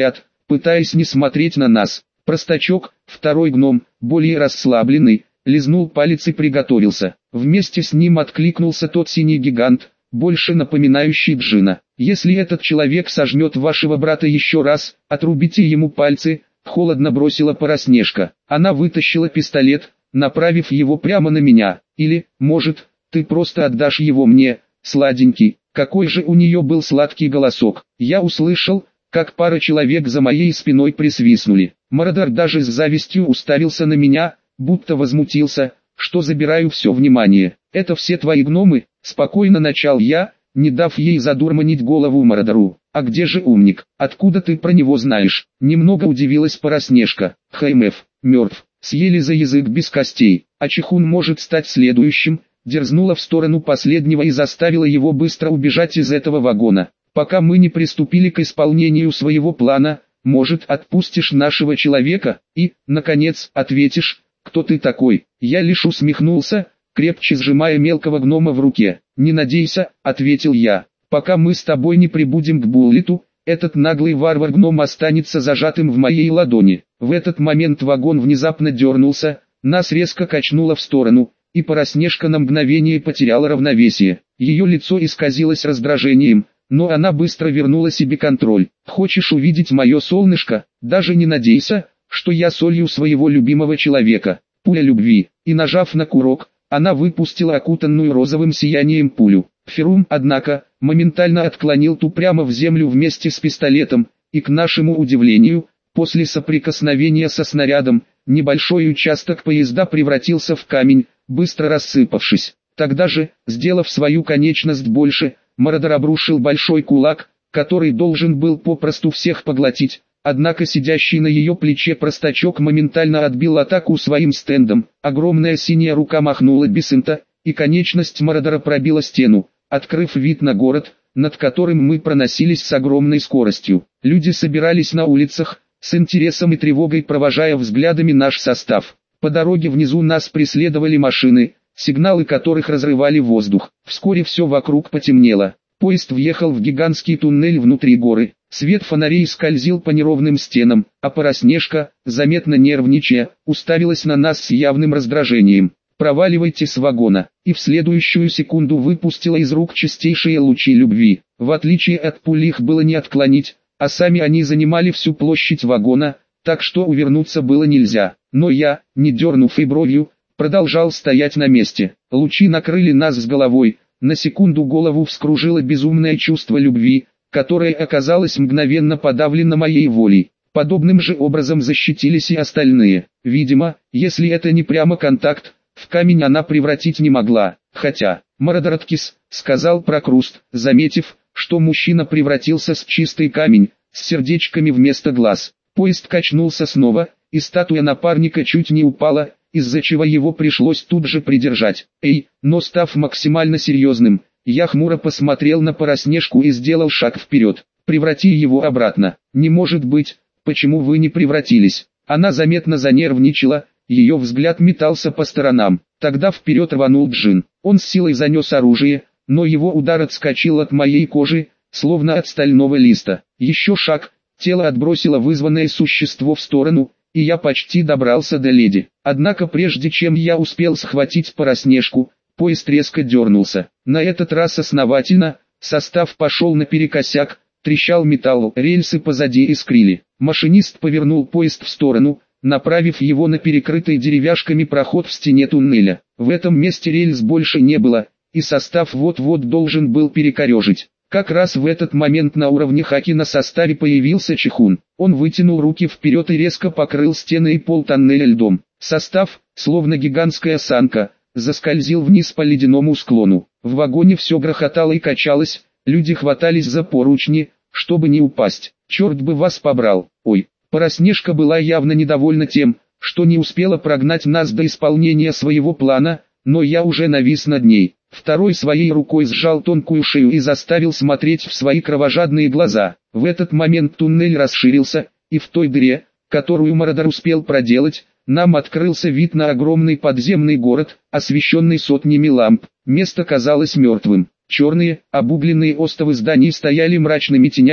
Speaker 1: пытаясь не смотреть на нас. Простачок, второй гном, более расслабленный, лизнул палец и приготовился. Вместе с ним откликнулся тот синий гигант, больше напоминающий джина. «Если этот человек сожмет вашего брата еще раз, отрубите ему пальцы», — холодно бросила Пороснежка. Она вытащила пистолет, направив его прямо на меня. «Или, может, ты просто отдашь его мне, сладенький». Какой же у нее был сладкий голосок. Я услышал, как пара человек за моей спиной присвистнули. Мародер даже с завистью уставился на меня, будто возмутился, что забираю все внимание. «Это все твои гномы?» — спокойно начал я, не дав ей задурманить голову Мародеру. «А где же умник? Откуда ты про него знаешь?» Немного удивилась Пороснежка. «ХМФ, мертв, съели за язык без костей, а Чихун может стать следующим», дерзнула в сторону последнего и заставила его быстро убежать из этого вагона. «Пока мы не приступили к исполнению своего плана, может, отпустишь нашего человека и, наконец, ответишь, кто ты такой?» Я лишь усмехнулся, крепче сжимая мелкого гнома в руке. «Не надейся», — ответил я, — «пока мы с тобой не прибудем к Буллету, этот наглый варвар-гном останется зажатым в моей ладони». В этот момент вагон внезапно дернулся, нас резко качнуло в сторону, и Пороснежка на мгновение потеряла равновесие. Ее лицо исказилось раздражением, но она быстро вернула себе контроль. «Хочешь увидеть мое солнышко? Даже не надейся, что я солью своего любимого человека». Пуля любви. И нажав на курок, она выпустила окутанную розовым сиянием пулю. Ферум, однако, моментально отклонил ту прямо в землю вместе с пистолетом, и к нашему удивлению, после соприкосновения со снарядом, небольшой участок поезда превратился в камень, быстро рассыпавшись. Тогда же, сделав свою конечность больше, Мародер обрушил большой кулак, который должен был попросту всех поглотить, однако сидящий на ее плече простачок моментально отбил атаку своим стендом. Огромная синяя рука махнула бисента, и конечность Мародера пробила стену, открыв вид на город, над которым мы проносились с огромной скоростью. Люди собирались на улицах, с интересом и тревогой провожая взглядами наш состав. По дороге внизу нас преследовали машины, сигналы которых разрывали воздух. Вскоре все вокруг потемнело. Поезд въехал в гигантский туннель внутри горы. Свет фонарей скользил по неровным стенам, а Пороснежка, заметно нервничая, уставилась на нас с явным раздражением. «Проваливайте с вагона», и в следующую секунду выпустила из рук чистейшие лучи любви. В отличие от пуль их было не отклонить, а сами они занимали всю площадь вагона, так что увернуться было нельзя. Но я, не дернув и бровью, продолжал стоять на месте. Лучи накрыли нас с головой, на секунду голову вскружило безумное чувство любви, которое оказалось мгновенно подавлено моей волей. Подобным же образом защитились и остальные. Видимо, если это не прямо контакт, в камень она превратить не могла. Хотя, «Мародераткис», — сказал Прокруст, заметив, что мужчина превратился с чистый камень, с сердечками вместо глаз. Поезд качнулся снова, и статуя напарника чуть не упала, из-за чего его пришлось тут же придержать. «Эй!» Но став максимально серьезным, я хмуро посмотрел на Пороснежку и сделал шаг вперед. «Преврати его обратно». «Не может быть, почему вы не превратились?» Она заметно занервничала, ее взгляд метался по сторонам. Тогда вперед рванул Джин. Он с силой занес оружие, но его удар отскочил от моей кожи, словно от стального листа. Еще шаг, тело отбросило вызванное существо в сторону, и я почти добрался до леди. Однако прежде чем я успел схватить Пороснежку, поезд резко дернулся. На этот раз основательно, состав пошел наперекосяк, трещал металл, рельсы позади искрили. Машинист повернул поезд в сторону, направив его на перекрытый деревяшками проход в стене туннеля. В этом месте рельс больше не было, и состав вот-вот должен был перекорежить. Как раз в этот момент на уровне хаки на составе появился Чихун. Он вытянул руки вперед и резко покрыл стены и пол тоннеля льдом. Состав, словно гигантская санка, заскользил вниз по ледяному склону. В вагоне все грохотало и качалось, люди хватались за поручни, чтобы не упасть. «Черт бы вас побрал!» «Ой!» Пороснежка была явно недовольна тем, что не успела прогнать нас до исполнения своего плана, но я уже навис над ней. Второй своей рукой сжал тонкую шею и заставил смотреть в свои кровожадные глаза. В этот момент туннель расширился, и в той дыре, которую Мародер успел проделать, нам открылся вид на огромный подземный город, освещенный сотнями ламп. Место казалось мертвым. Черные, обугленные остовы зданий стояли мрачными тенями,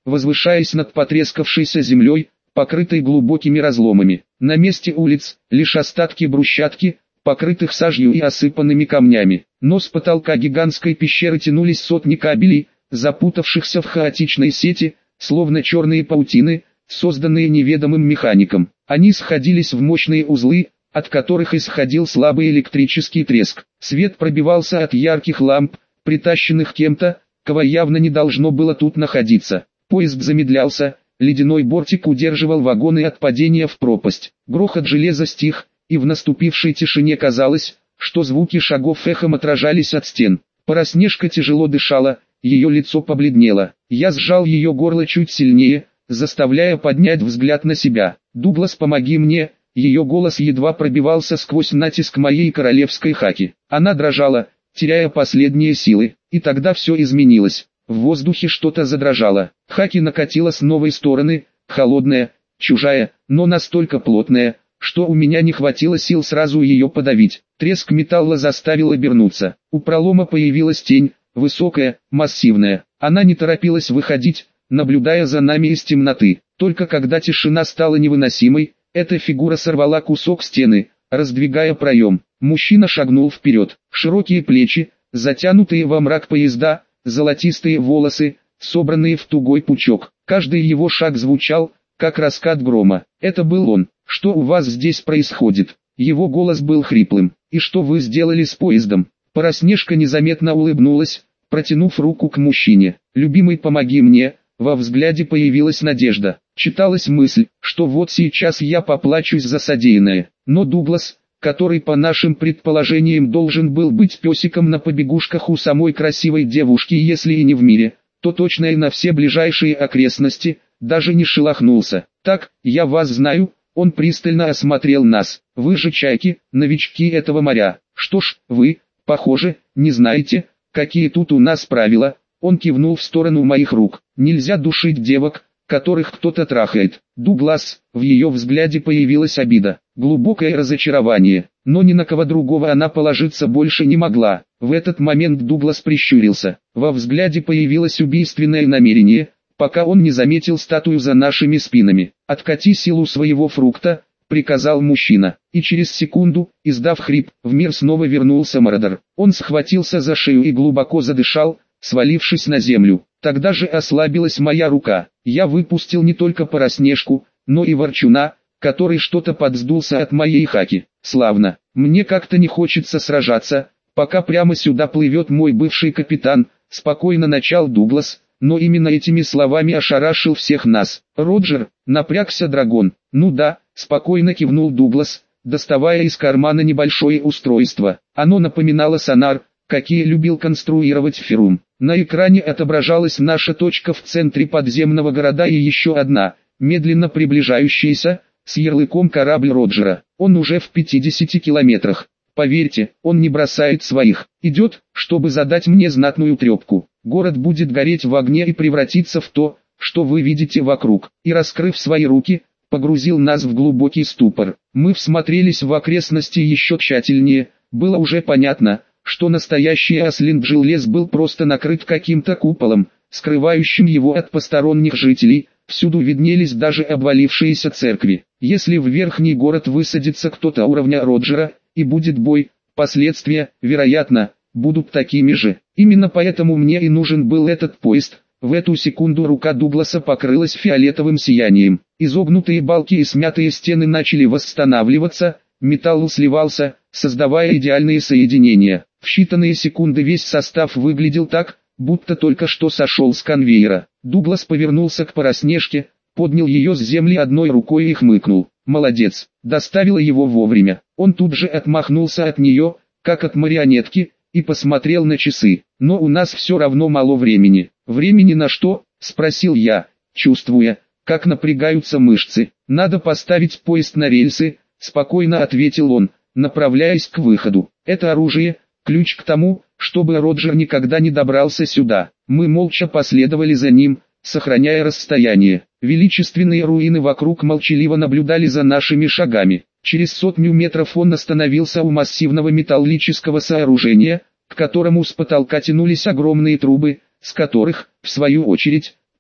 Speaker 1: возвышаясь над потрескавшейся землей, покрытой глубокими разломами. На месте улиц лишь остатки брусчатки, покрытых сажью и осыпанными камнями. Но с потолка гигантской пещеры тянулись сотни кабелей, запутавшихся в хаотичной сети, словно черные паутины, созданные неведомым механиком. Они сходились в мощные узлы, от которых исходил слабый электрический треск. Свет пробивался от ярких ламп, притащенных кем-то, кого явно не должно было тут находиться. Поезд замедлялся, ледяной бортик удерживал вагоны от падения в пропасть. Грохот железа стих, и в наступившей тишине казалось, что звуки шагов эхом отражались от стен. Пороснежка тяжело дышала, ее лицо побледнело. Я сжал ее горло чуть сильнее, заставляя поднять взгляд на себя. «Дуглас, помоги мне!» Ее голос едва пробивался сквозь натиск моей королевской хаки. Она дрожала, теряя последние силы. И тогда все изменилось. В воздухе что-то задрожало. Хаки накатила с новой стороны, холодная, чужая, но настолько плотная, что у меня не хватило сил сразу ее подавить. Треск металла заставил обернуться. У пролома появилась тень, высокая, массивная. Она не торопилась выходить, наблюдая за нами из темноты. Только когда тишина стала невыносимой, эта фигура сорвала кусок стены, раздвигая проем. Мужчина шагнул вперед. Широкие плечи, затянутые во мрак поезда, золотистые волосы, собранные в тугой пучок. Каждый его шаг звучал, как раскат грома. Это был он. «Что у вас здесь происходит?» Его голос был хриплым. «И что вы сделали с поездом?» Пороснежка незаметно улыбнулась, протянув руку к мужчине. «Любимый, помоги мне». Во взгляде появилась надежда. Читалась мысль, что вот сейчас я поплачусь за содеянное. Но Дуглас, который по нашим предположениям должен был быть песиком на побегушках у самой красивой девушки, если и не в мире, то точно и на все ближайшие окрестности, даже не шелохнулся. «Так, я вас знаю». Он пристально осмотрел нас. «Вы же чайки, новички этого моря. Что ж, вы, похоже, не знаете, какие тут у нас правила». Он кивнул в сторону моих рук. «Нельзя душить девок, которых кто-то трахает». Дуглас, в ее взгляде появилась обида, глубокое разочарование, но ни на кого другого она положиться больше не могла. В этот момент Дуглас прищурился. Во взгляде появилось убийственное намерение, пока он не заметил статую за нашими спинами. «Откати силу своего фрукта», — приказал мужчина, и через секунду, издав хрип, в мир снова вернулся Мордор. Он схватился за шею и глубоко задышал, свалившись на землю. Тогда же ослабилась моя рука. Я выпустил не только Пороснежку, но и Ворчуна, который что-то подсдулся от моей хаки. Славно. Мне как-то не хочется сражаться, пока прямо сюда плывет мой бывший капитан, спокойно начал Дуглас, но именно этими словами ошарашил всех нас. Роджер, напрягся дракон. Ну да, спокойно кивнул Дуглас, доставая из кармана небольшое устройство. Оно напоминало сонар, какие любил конструировать Ферум. На экране отображалась наша точка в центре подземного города и еще одна, медленно приближающаяся, с ярлыком корабль Роджера. Он уже в пятидесяти километрах. Поверьте, он не бросает своих. Идет, чтобы задать мне знатную трепку. Город будет гореть в огне и превратиться в то, что вы видите вокруг. И раскрыв свои руки, погрузил нас в глубокий ступор. Мы всмотрелись в окрестности еще тщательнее. Было уже понятно, что настоящий Аслинджилл лес был просто накрыт каким-то куполом, скрывающим его от посторонних жителей. Всюду виднелись даже обвалившиеся церкви. Если в верхний город высадится кто-то уровня Роджера, и будет бой, последствия, вероятно, будут такими же. Именно поэтому мне и нужен был этот поезд. В эту секунду рука Дугласа покрылась фиолетовым сиянием. Изогнутые балки и смятые стены начали восстанавливаться, металл сливался, создавая идеальные соединения. В считанные секунды весь состав выглядел так, будто только что сошел с конвейера. Дуглас повернулся к Пороснежке, поднял ее с земли одной рукой и хмыкнул. «Молодец, доставила его вовремя». Он тут же отмахнулся от нее, как от марионетки, и посмотрел на часы. «Но у нас все равно мало времени». «Времени на что?» – спросил я, чувствуя, как напрягаются мышцы. «Надо поставить поезд на рельсы», – спокойно ответил он, направляясь к выходу. «Это оружие, ключ к тому, чтобы Роджер никогда не добрался сюда». Мы молча последовали за ним, сохраняя расстояние. Величественные руины вокруг молчаливо наблюдали за нашими шагами. Через сотню метров он остановился у массивного металлического сооружения, к которому с потолка тянулись огромные трубы, с которых, в свою очередь,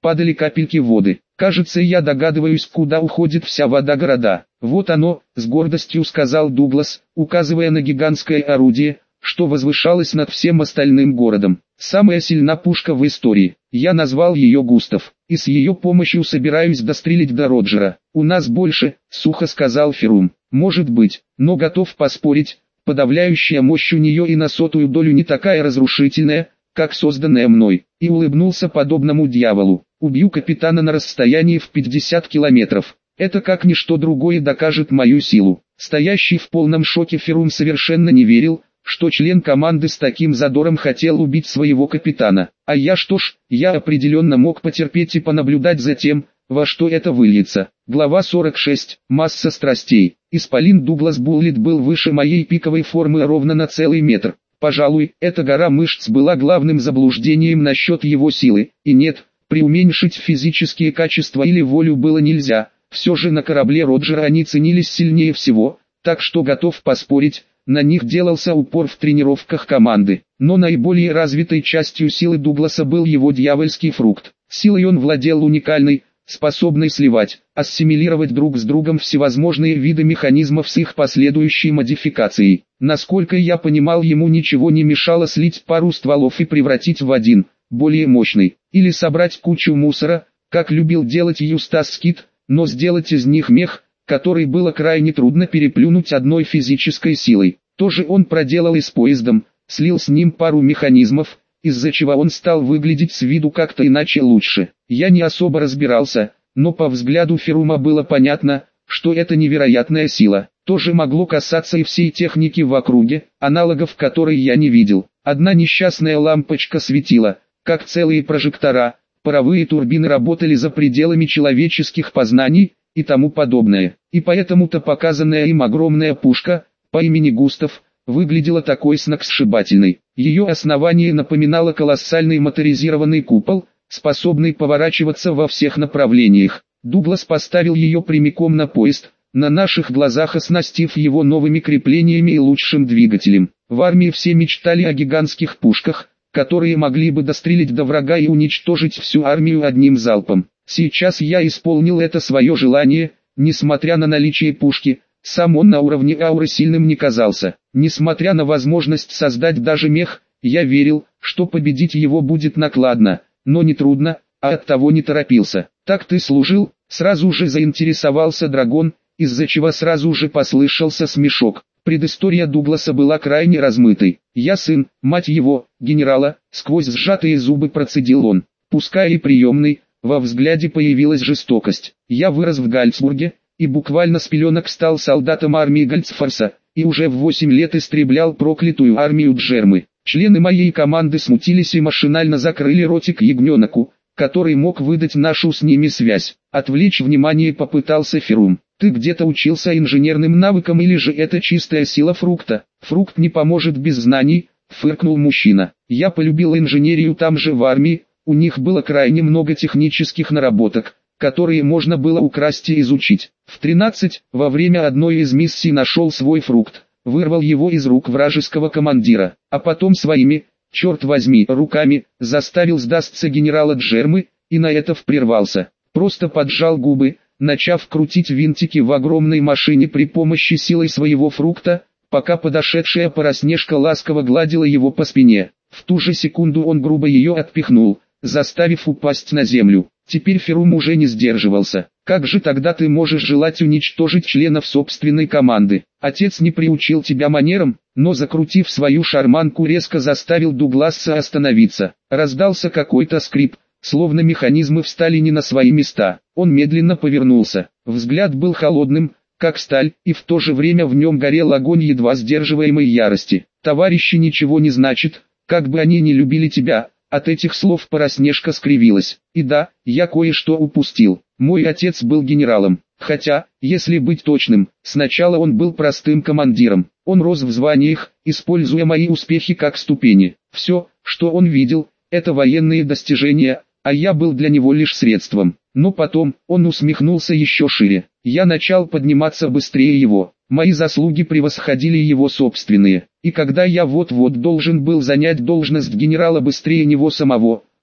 Speaker 1: падали капельки воды. Кажется, я догадываюсь, куда уходит вся вода города. Вот оно, с гордостью сказал Дуглас, указывая на гигантское орудие, что возвышалось над всем остальным городом. Самая сильная пушка в истории. Я назвал ее Густав, и с ее помощью собираюсь дострелить до Роджера. У нас больше, сухо сказал Ферум. Может быть, но готов поспорить, подавляющая мощь у нее и на сотую долю не такая разрушительная, как созданная мной. И улыбнулся подобному дьяволу. Убью капитана на расстоянии в пятьдесят километров. Это как ничто другое докажет мою силу. Стоящий в полном шоке Ферум совершенно не верил, что член команды с таким задором хотел убить своего капитана. А я что ж, я определенно мог потерпеть и понаблюдать за тем, во что это выльется. Глава сорок шесть. Масса страстей. Исполин Дуглас Буллит был выше моей пиковой формы ровно на целый метр. Пожалуй, эта гора мышц была главным заблуждением насчет его силы, и нет, преуменьшить физические качества или волю было нельзя. Все же на корабле Роджера они ценились сильнее всего, так что готов поспорить, на них делался упор в тренировках команды. Но наиболее развитой частью силы Дугласа был его дьявольский фрукт. Силой он владел уникальной, способной сливать, ассимилировать друг с другом всевозможные виды механизмов с их последующей модификацией. Насколько я понимал, ему ничего не мешало слить пару стволов и превратить в один, более мощный, или собрать кучу мусора, как любил делать Юстас Скит, но сделать из них мех, который было крайне трудно переплюнуть одной физической силой. То же он проделал и с поездом, слил с ним пару механизмов, из-за чего он стал выглядеть с виду как-то иначе лучше. Я не особо разбирался, но по взгляду Ферума было понятно, что это невероятная сила. Тоже могло касаться и всей техники в округе, аналогов которой я не видел. Одна несчастная лампочка светила, как целые прожектора, паровые турбины работали за пределами человеческих познаний, и тому подобное. И поэтому-то показанная им огромная пушка, по имени Густав, выглядела такой сногсшибательной. Ее основание напоминало колоссальный моторизированный купол, способный поворачиваться во всех направлениях. Дуглас поставил ее прямиком на поезд, на наших глазах оснастив его новыми креплениями и лучшим двигателем. В армии все мечтали о гигантских пушках, которые могли бы дострелить до врага и уничтожить всю армию одним залпом. Сейчас я исполнил это свое желание, несмотря на наличие пушки. Сам он на уровне ауры сильным не казался. Несмотря на возможность создать даже мех, я верил, что победить его будет накладно, но не трудно, а оттого не торопился. «Так ты служил?» — сразу же заинтересовался Драгон, из-за чего сразу же послышался смешок. Предыстория Дугласа была крайне размытой. «Я сын, мать его, генерала», — сквозь сжатые зубы процедил он. Пускай и приемный, во взгляде появилась жестокость. «Я вырос в Гальцбурге, и буквально с пеленок стал солдатом армии Гальцфорса, и уже в восемь лет истреблял проклятую армию Джермы. Члены моей команды смутились и машинально закрыли ротик ягненку, который мог выдать нашу с ними связь. Отвлечь внимание попытался Ферум. Ты где-то учился инженерным навыкам или же это чистая сила фрукта? Фрукт не поможет без знаний, фыркнул мужчина. Я полюбил инженерию там же в армии, у них было крайне много технических наработок, которые можно было украсть и изучить. В тринадцать, во время одной из миссий нашел свой фрукт, вырвал его из рук вражеского командира, а потом своими, черт возьми, руками, заставил сдастся генерала Джермы, и на это прервался. Просто поджал губы, начав крутить винтики в огромной машине при помощи силы своего фрукта, пока подошедшая Пороснежка ласково гладила его по спине. В ту же секунду он грубо ее отпихнул, заставив упасть на землю. Теперь Ферум уже не сдерживался. «Как же тогда ты можешь желать уничтожить членов собственной команды? Отец не приучил тебя манерам?» Но закрутив свою шарманку, резко заставил Дугласа остановиться. Раздался какой-то скрип, словно механизмы встали не на свои места. Он медленно повернулся. Взгляд был холодным, как сталь, и в то же время в нем горел огонь едва сдерживаемой ярости. «Товарищи ничего не значит, как бы они ни любили тебя». От этих слов Пороснежка скривилась. «И да, я кое-что упустил. Мой отец был генералом. Хотя, если быть точным, сначала он был простым командиром. Он рос в званиях, используя мои успехи как ступени. Все, что он видел, это военные достижения, а я был для него лишь средством. Но потом, он усмехнулся еще шире. Я начал подниматься быстрее его. Мои заслуги превосходили его собственные. И когда я вот-вот должен был занять должность генерала быстрее него самого,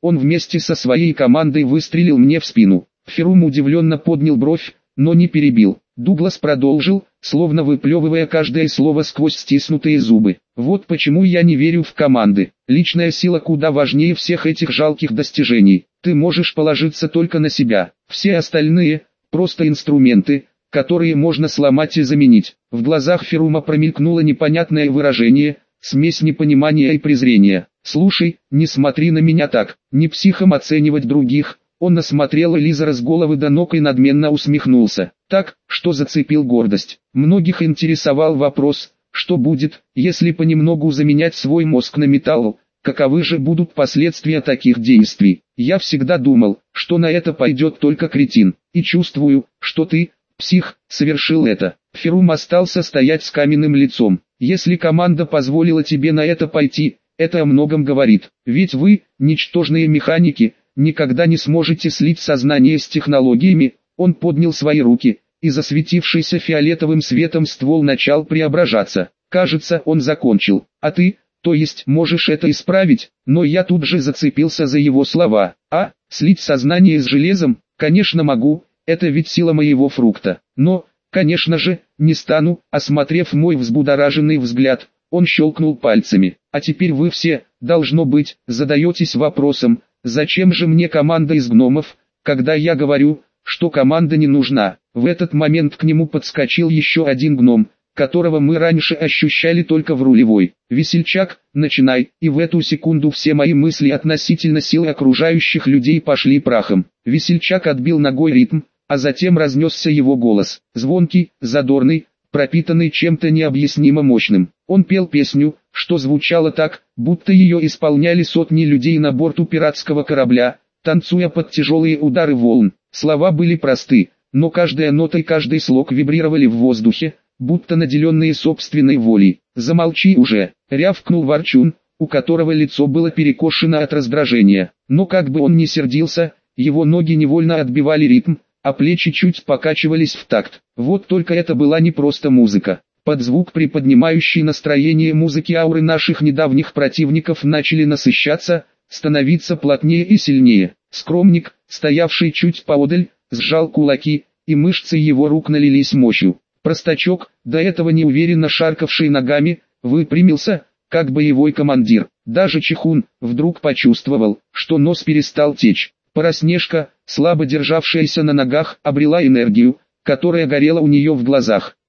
Speaker 1: Он вместе со своей командой выстрелил мне в спину. Ферум удивленно поднял бровь, но не перебил. Дуглас продолжил, словно выплевывая каждое слово сквозь стиснутые зубы. Вот почему я не верю в команды. Личная сила куда важнее всех этих жалких достижений. Ты можешь положиться только на себя. Все остальные – просто инструменты, которые можно сломать и заменить. В глазах Ферума промелькнуло непонятное выражение, смесь непонимания и презрения. «Слушай, не смотри на меня так, не психом оценивать других». Он осмотрел Элизара с головы до ног и надменно усмехнулся. Так, что зацепил гордость. Многих интересовал вопрос, что будет, если понемногу заменять свой мозг на металл, каковы же будут последствия таких действий. Я всегда думал, что на это пойдет только кретин, и чувствую, что ты, псих, совершил это. Ферум остался стоять с каменным лицом. Если команда позволила тебе на это пойти, это о многом говорит. Ведь вы, ничтожные механики, никогда не сможете слить сознание с технологиями. Он поднял свои руки, и засветившийся фиолетовым светом ствол начал преображаться. Кажется, он закончил. А ты, то есть, можешь это исправить? Но я тут же зацепился за его слова. А, слить сознание с железом? Конечно могу, это ведь сила моего фрукта. Но, конечно же, не стану. Осмотрев мой взбудораженный взгляд, он щелкнул пальцами. А теперь вы все, должно быть, задаетесь вопросом, зачем же мне команда из гномов, когда я говорю, что команда не нужна. В этот момент к нему подскочил еще один гном, которого мы раньше ощущали только в рулевой. Весельчак, начинай, и в эту секунду все мои мысли относительно силы окружающих людей пошли прахом. Весельчак отбил ногой ритм, а затем разнесся его голос, звонкий, задорный, пропитанный чем-то необъяснимо мощным. Он пел песню, что звучало так, будто ее исполняли сотни людей на борту пиратского корабля, танцуя под тяжелые удары волн. Слова были просты, но каждая нота и каждый слог вибрировали в воздухе, будто наделенные собственной волей. «Замолчи уже!» — рявкнул Ворчун, у которого лицо было перекошено от раздражения. Но как бы он ни сердился, его ноги невольно отбивали ритм, а плечи чуть покачивались в такт. Вот только это была не просто музыка. Под звук приподнимающей настроение музыки ауры наших недавних противников начали насыщаться, становиться плотнее и сильнее. Скромник, стоявший чуть поодаль, сжал кулаки, и мышцы его рук налились мощью. Простачок, до этого неуверенно шаркавший ногами, выпрямился, как боевой командир. Даже Чехун вдруг почувствовал, что нос перестал течь. Пороснежка, слабо державшаяся на ногах, обрела энергию, которая горела у нее в глазах.